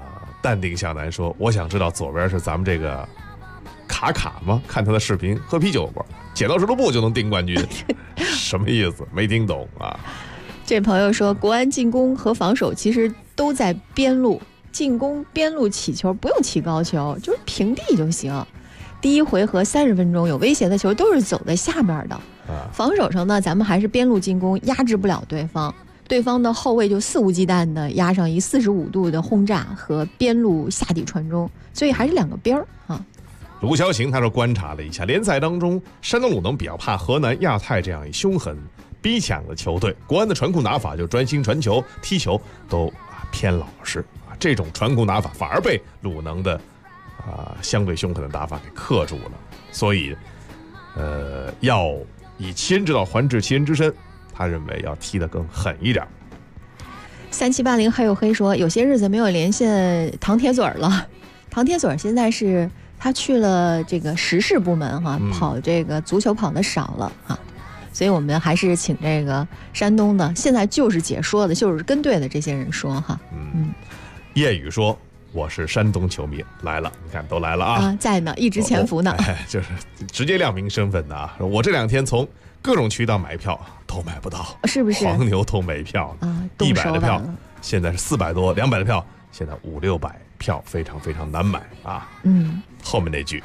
淡定向南说：“我想知道左边是咱们这个卡卡吗？看他的视频喝啤酒不？剪刀石头布就能定冠军，什么意思？没听懂啊。” 这朋友说，国安进攻和防守其实都在边路，进攻边路起球不用起高球，就是平地就行。第一回合30分钟有威胁的球都是走在下面的。防守上呢，咱们还是边路进攻压制不了对方，对方的后卫就肆无忌惮的压上一45度的轰炸和边路下底传中，所以还是两个边儿啊。 卢潇晴他说观察了一下联赛当中，山东鲁能比较怕河南亚太这样一凶狠逼抢的球队，国安的传控打法就专心传球踢球都偏老实，这种传控打法反而被鲁能的相对凶狠的打法给克住了，所以要以其人之道还治其人之身，他认为要踢得更狠一点。 3780黑又黑说，有些日子没有连线唐铁嘴了，唐铁嘴现在是他去了这个时事部门哈，跑这个足球跑得少了哈。所以我们还是请这个山东的现在就是解说的就是跟队的这些人说哈。 叶宇说，我是山东球迷来了，你看都来了啊， 在呢，一直潜伏呢， 就是直接亮明身份的啊。我这2天从各种渠道买票都买不到， 是不是？ 黄牛都没票，100的票现在是400多，200的票现在500-600票，非常非常难买啊。后面那句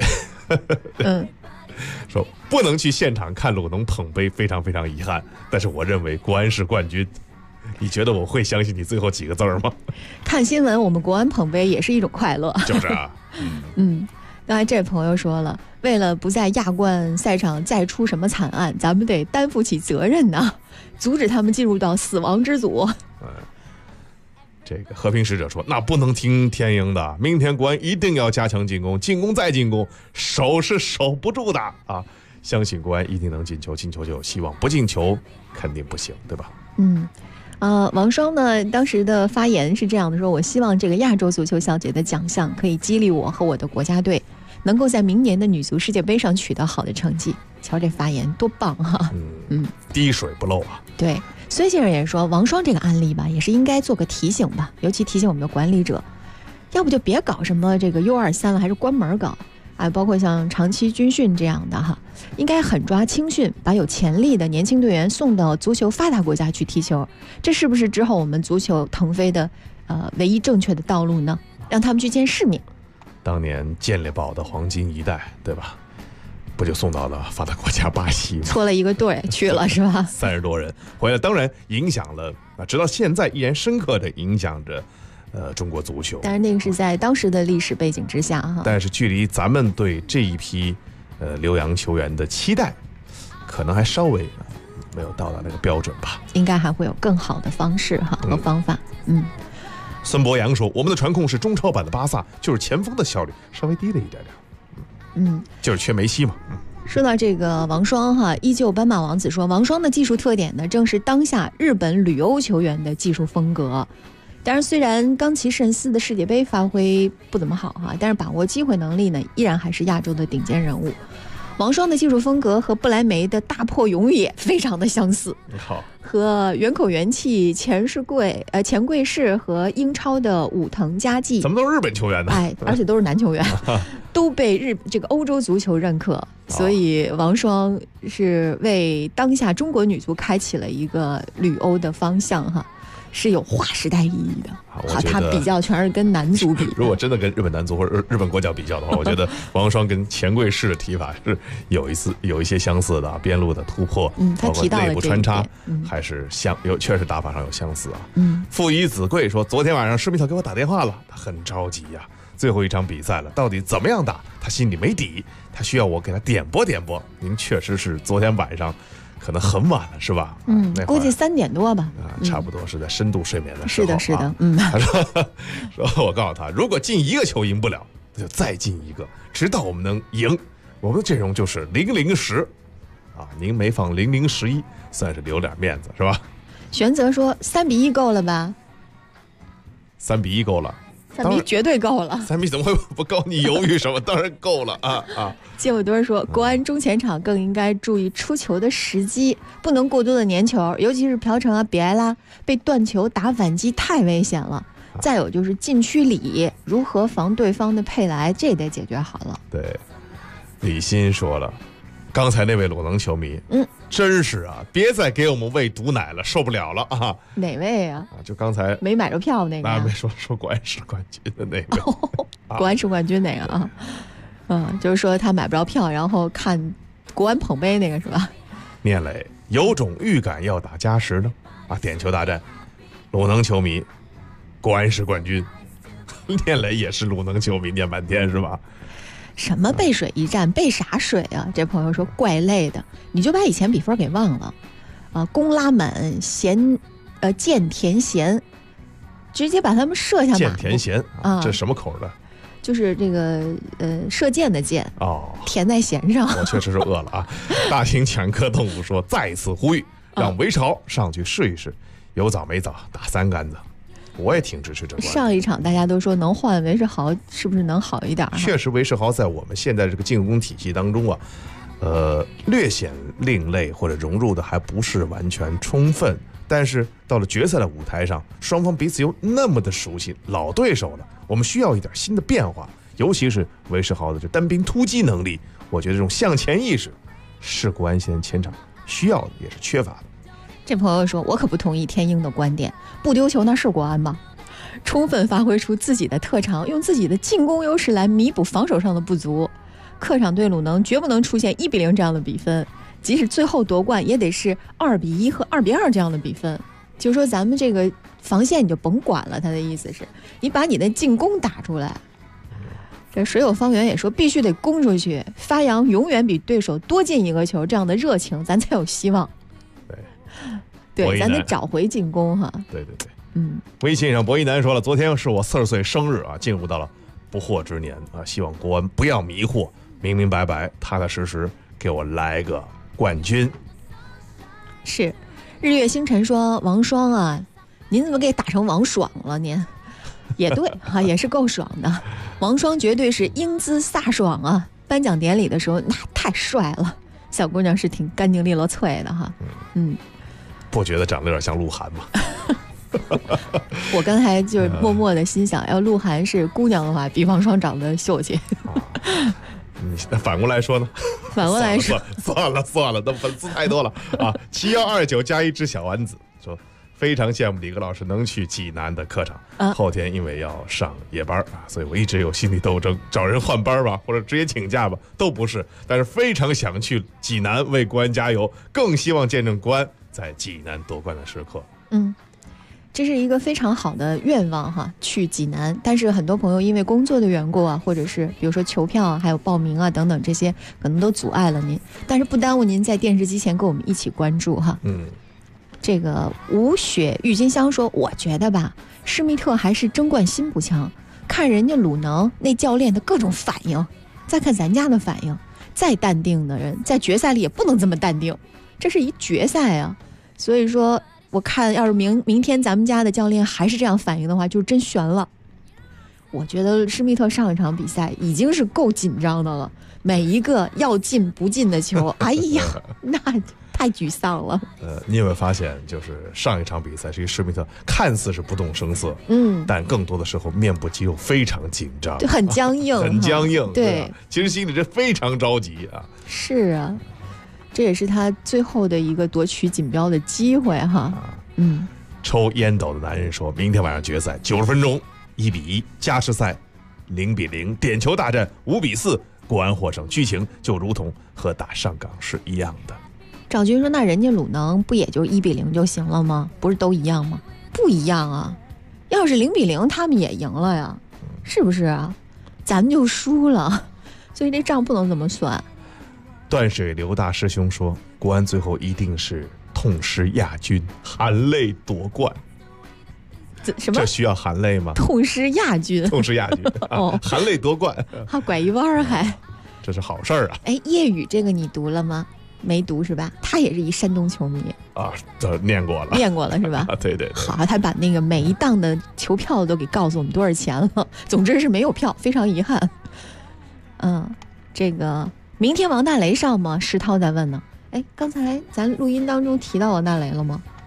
说不能去现场看鲁能捧杯，非常非常遗憾。但是我认为国安是冠军，你觉得我会相信你最后几个字吗？ 看新闻，我们国安捧杯也是一种快乐。 就是啊。 刚才这朋友说了，为了不在亚冠赛场再出什么惨案，咱们得担负起责任呐，阻止他们进入到死亡之组。 这个和平使者说，那不能听天鹰的，明天国安一定要加强进攻，进攻再进攻，守是守不住的啊！相信国安一定能进球，进球就有希望，不进球肯定不行，对吧？ 王霜呢，当时的发言是这样的，说我希望这个亚洲足球小姐的奖项可以激励我和我的国家队，能够在明年的女足世界杯上取得好的成绩。瞧这发言多棒哈！ 滴水不漏啊。 对，孙先生也说，王霜这个案例吧，也是应该做个提醒吧，尤其提醒我们的管理者，要不就别搞什么这个 U23了，还是关门搞啊，包括像长期军训这样的哈，应该狠抓青训，把有潜力的年轻队员送到足球发达国家去踢球，这是不是之后我们足球腾飞的唯一正确的道路呢？让他们去见世面。 当年健力宝的黄金一代，对吧？不就送到了发达国家巴西吗？ 搓了一个队去了是吧 ？30多人回来，当然影响了直到现在依然深刻的影响着中国足球。 但是那个是在当时的历史背景之下哈。 但是距离咱们对这一批留洋球员的期待，可能还稍微没有到达那个标准吧。 应该还会有更好的方式哈和方法。 孙博洋说，我们的传控是中超版的巴萨，就是前锋的效率稍微低了一点点。就是缺梅西嘛。 说到这个王霜哈，依旧斑马王子说，王霜的技术特点呢，正是当下日本旅欧球员的技术风格。当然，虽然冈崎慎司的世界杯发挥不怎么好哈，但是把握机会能力呢，依然还是亚洲的顶尖人物。王霜的技术风格和不来梅的大破永野非常的相似，和原口元气钱贵士和英超的武藤佳纪， 怎么都是日本球员呢？ 而且都是男球员，都被这个欧洲足球认可，所以王霜是为当下中国女足开启了一个旅欧的方向哈。是有划时代意义的。他比较全是跟男足比。 如果真的跟日本男足或者日本国脚比较的话，我觉得王霜跟钱贵士的踢法是有一些相似的，边路的突破， 他提到了内部穿插，还是确实打法上有相似啊。父以子贵说，昨天晚上施密特给我打电话了，他很着急呀，最后一场比赛了，到底怎么样打，他心里没底，他需要我给他点拨点拨。您确实是昨天晚上。可能很晚了，是吧？ 估计3点多吧。 差不多是在深度睡眠的时候。 是的。 他说我告诉他，如果进一个球赢不了，就再进一个，直到我们能赢。我们的阵容就是00-10啊，您没放00-11，算是留点面子，是吧？ 玄泽说3-1够了吧 ？3-1够了。 3-1绝对够了 ，3-1怎么会不够？你犹豫什么？当然够了啊！ 芥末墩说，国安中前场更应该注意出球的时机，不能过多的粘球，尤其是朴成啊、比埃拉被断球打反击太危险了。 再有就是禁区里如何防对方的佩莱，这得解决好了。 对，李欣说了，刚才那位鲁能球迷，真是啊，别再给我们喂毒奶了，受不了了啊！ 哪位啊？ 就刚才没买着票那个、 没说国安是冠军的那位， 国安是冠军那个啊，就是说他买不着票，然后看国安捧杯那个是吧？ 聂磊有种预感要打加时呢啊！点球大战，鲁能球迷，国安是冠军，聂磊也是鲁能球迷，念半天是吧？ 什么背水一战，背啥水啊？这朋友说怪累的，你就把以前比分给忘了啊！攻拉满弦，箭填弦，直接把他们射下马。 箭填弦啊，这什么口的？ 就是这个射箭的箭哦， 填在弦上。 我确实是饿了啊！大型犬科动物说再次呼吁，让韦世豪上去试一试，有早没早打3杆子。我也挺支持这个。 上一场大家都说能换韦世豪，是不是能好一点？ 确实，韦世豪在我们现在这个进攻体系当中啊，略显另类或者融入的还不是完全充分。但是到了决赛的舞台上，双方彼此又那么的熟悉，老对手了，我们需要一点新的变化。尤其是韦世豪的这单兵突击能力，我觉得这种向前意识是国安现在前场需要的，也是缺乏的。 这朋友说，我可不同意天鹰的观点，不丢球那是国安吗？充分发挥出自己的特长，用自己的进攻优势来弥补防守上的不足。客场对鲁能绝不能出现1-0这样的比分，即使最后夺冠也得是2-1和2-2这样的比分。就是说咱们这个防线你就甭管了，他的意思是你把你的进攻打出来。这水有方圆也说必须得攻出去，发扬永远比对手多进1个球这样的热情，咱才有希望。对，咱得找回进攻哈。 对，微信上博一男说了，昨天是我40岁生日啊，进入到了不惑之年啊，希望国安不要迷惑，明明白白、踏踏实实给我来个冠军。 是，日月星辰说王霜啊，您怎么给打成王爽了您？也对啊，也是够爽的。王霜绝对是英姿飒爽啊！颁奖典礼的时候那太帅了，小姑娘是挺干净利落脆的哈。 不觉得长得有点像鹿晗吗？ 我刚才就是默默的心想，要鹿晗是姑娘的话，比王霜长得秀气。 那反过来说呢？ 反过来说， 算了，那粉丝太多了啊！7129加1只小丸子说，非常羡慕李格老师能去济南的客场。后天因为要上夜班啊，所以我一直有心理斗争，找人换班吧，或者直接请假吧，都不是。但是非常想去济南为国安加油，更希望见证国安在济南夺冠的时刻。 这是一个非常好的愿望哈，去济南。但是很多朋友因为工作的缘故啊，或者是比如说求票啊，还有报名啊等等，这些可能都阻碍了您。但是不耽误您在电视机前跟我们一起关注哈。这个吴雪郁金香说，我觉得吧，施密特还是争冠心不强，看人家鲁能那教练的各种反应，再看咱家的反应，再淡定的人在决赛里也不能这么淡定，这是一决赛啊。所以说我看要是明天咱们家的教练还是这样反应的话，就真悬了。我觉得施密特上一场比赛已经是够紧张的了，每一个要进不进的球，哎呀，那太沮丧了。 你有没有发现，就是上一场比赛，这个施密特看似是不动声色，但更多的时候面部肌肉非常紧张， 就很僵硬， 很僵硬。 对， 其实心里是非常着急啊。 是啊。这也是他最后的一个夺取锦标的机会哈。 抽烟斗的男人说，明天晚上决赛90分钟1-1，加时赛0-0，点球大战5-4，国安获胜，剧情就如同和打上港是一样的。 赵军说，那人家鲁能不也就1-0就行了吗？不是都一样吗？不一样啊，要是0-0他们也赢了呀，是不是啊？咱们就输了，所以这账不能这么算。 断水刘大师兄说，国安最后一定是痛失亚军，含泪夺冠。 什么？ 这需要含泪吗？ 痛失亚军， 痛失亚军含泪夺冠， 还拐一弯还， 这是好事儿啊！ 哎，叶宇这个你读了吗？没读是吧？他也是一山东球迷啊，这念过了是吧？ 对对。 好，他把那个每一档的球票都给告诉我们多少钱了。总之是没有票，非常遗憾。这个。明天王大雷上吗？石涛在问呢。哎，刚才咱录音当中提到王大雷了吗？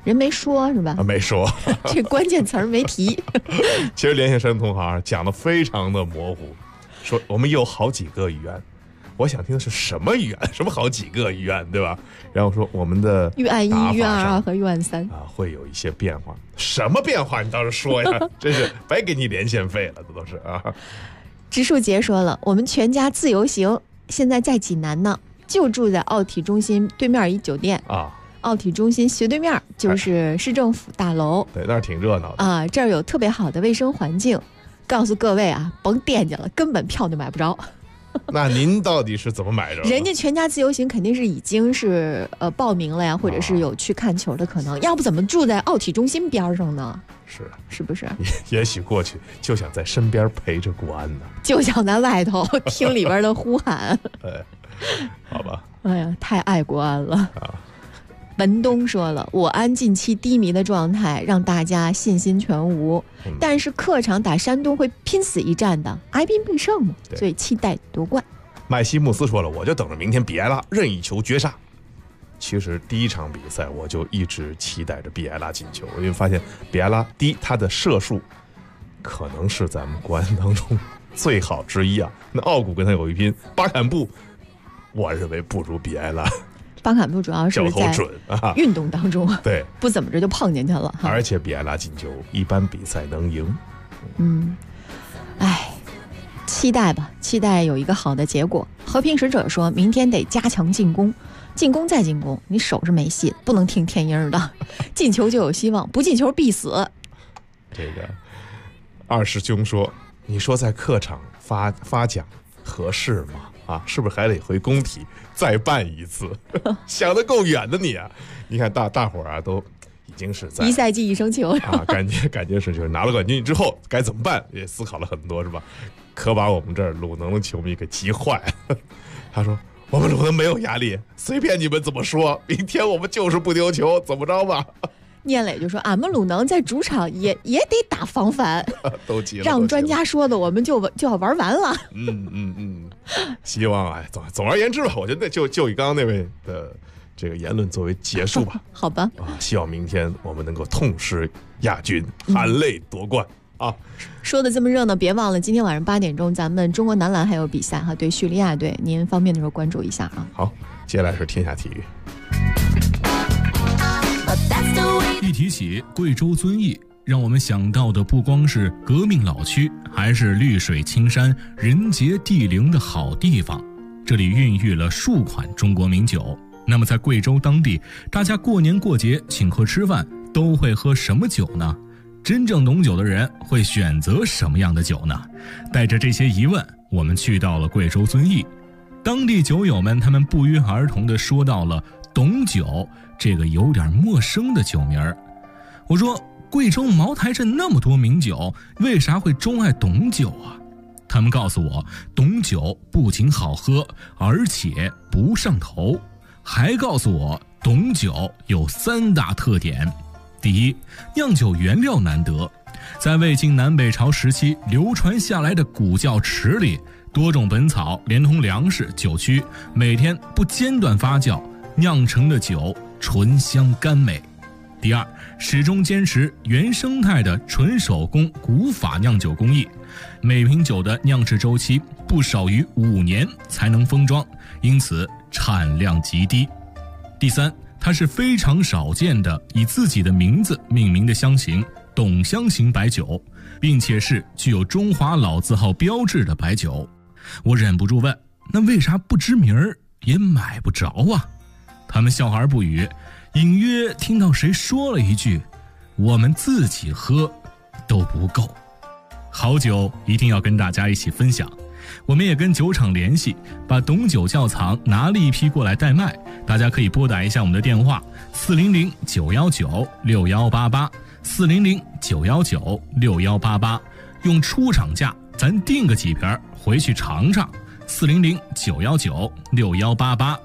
人没说是吧？ 没说， 这关键词儿没提。 其实连线山同行讲得非常的模糊，说我们有好几个医院，我想听的是什么医院，什么好几个医院，对吧？然后说我们的预案1、预案2和预案3 会有一些变化，什么变化？你倒是说呀，真是白给你连线费了，这都是啊。 植树杰说了，我们全家自由行，现在在济南呢，就住在奥体中心对面一酒店啊。 奥体中心斜对面就是市政府大楼， 对，那儿挺热闹的啊。这儿有特别好的卫生环境，告诉各位啊，甭惦记了，根本票就买不着。 那您到底是怎么买着？ 人家全家自由行肯定是已经是报名了呀，或者是有去看球的可能，要不怎么住在奥体中心边上呢？是不是？ 也许过去就想在身边陪着国安呢， 就想在外头听里边的呼喊。 好吧。 哎呀，太爱国安了啊！文东说了，我安近期低迷的状态让大家信心全无，但是客场打山东会拼死一战的，哀兵必胜嘛，所以期待夺冠。 麦西穆斯说了，我就等着明天比埃拉任意球绝杀。其实第一场比赛我就一直期待着比埃拉进球，因为发现比埃拉第一他的射术可能是咱们国安当中最好之一啊。那奥古跟他有一拼，巴坎布我认为不如比埃拉。 巴坎布主要是在运动当中， 对， 不怎么着就碰进去了。 而且比埃拉进球，一般比赛能赢。 期待吧，期待有一个好的结果。和平使者说，明天得加强进攻，进攻再进攻，你手是没戏，不能听天鹰的，进球就有希望，不进球必死。 这个二师兄说，你说在客场发奖合适吗？啊，是不是还得回工体再办一次？想得够远的你啊！你看大伙儿啊，都已经是在一赛季一生情啊，感觉是就是拿了冠军之后该怎么办，也思考了很多，是吧？可把我们这儿鲁能的球迷给急坏了。他说：“我们鲁能没有压力，随便你们怎么说，明天我们就是不丢球，怎么着吧？” 聂磊就说：“俺们鲁能在主场也得打防反， 都急了， 让专家说的，我们就要玩完了。” 希望总而言之吧，我觉得就以刚刚那位的这个言论作为结束吧。 好吧。 希望明天我们能够痛失亚军，含泪夺冠啊！ 说的这么热闹，别忘了今天晚上8点钟，咱们中国男篮还有比赛哈，对叙利亚队，您方便的时候关注一下啊。 好，接下来是天下体育。 一提起贵州遵义，让我们想到的不光是革命老区，还是绿水青山、人杰地灵的好地方。这里孕育了数款中国名酒。那么在贵州当地，大家过年过节请客吃饭都会喝什么酒呢？真正懂酒的人会选择什么样的酒呢？带着这些疑问，我们去到了贵州遵义。当地酒友们他们不约而同地说到了董酒这个有点陌生的酒名儿。我说，贵州茅台镇那么多名酒，为啥会钟爱董酒啊？他们告诉我，董酒不仅好喝，而且不上头，还告诉我董酒有3大特点。第一，酿酒原料难得，在魏晋南北朝时期流传下来的古窖池里，多种本草连同粮食、酒曲，每天不间断发酵，酿成的酒醇香甘美。第二，始终坚持原生态的纯手工古法酿酒工艺，每瓶酒的酿制周期不少于5年才能封装，因此产量极低。第三，它是非常少见的以自己的名字命名的香型董香型白酒，并且是具有中华老字号标志的白酒。我忍不住问，那为啥不知名儿也买不着啊？他们笑而不语，隐约听到谁说了一句，我们自己喝都不够。好酒一定要跟大家一起分享，我们也跟酒厂联系，把董酒窖藏拿了一批过来代卖，大家可以拨打一下我们的电话400-919-6188 400-919-6188，用出厂价咱订个几瓶回去尝尝。400-919-6188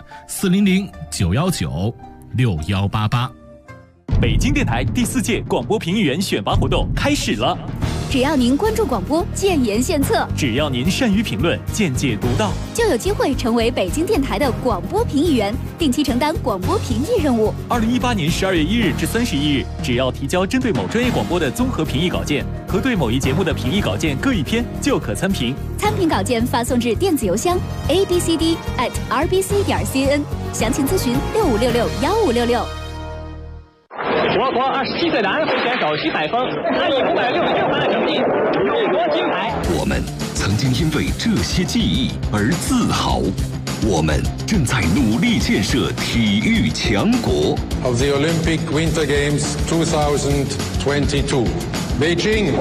400-919-6188。 北京电台第4届广播评议员选拔活动开始了。 只要您关注广播，建言献策； 只要您善于评论，见解独到， 就有机会成为北京电台的广播评议员，定期承担广播评议任务。 2018年12月1日至31日，只要提交针对某专业广播的综合评议稿件和对某一节目的评议稿件各一篇，就可参评。 参评稿件发送至电子邮箱 abcd@rbc.cn， 详情咨询65661566。 我国27岁男会选手徐海峰，他以566分的成绩勇夺金牌。 我们曾经因为这些记忆而自豪，我们正在努力建设体育强国。 Of the Olympic Winter Games 2022, Beijing。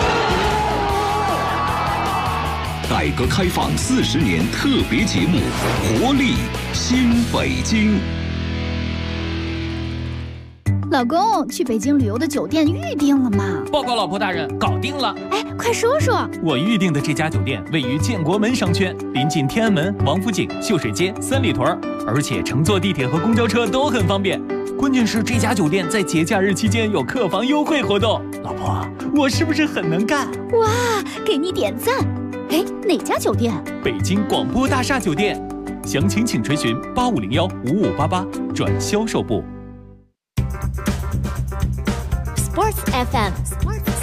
改革开放40年特别节目《活力新北京》。 老公，去北京旅游的酒店预定了吗？ 报告老婆大人，搞定了。 哎，快说说。 我预定的这家酒店位于建国门商圈，临近天安门、王府井、秀水街、三里屯，而且乘坐地铁和公交车都很方便。关键是这家酒店在节假日期间有客房优惠活动。老婆，我是不是很能干？ 哇，给你点赞。哎，哪家酒店？ 北京广播大厦酒店。详情请垂询85015588转销售部。 Sports FM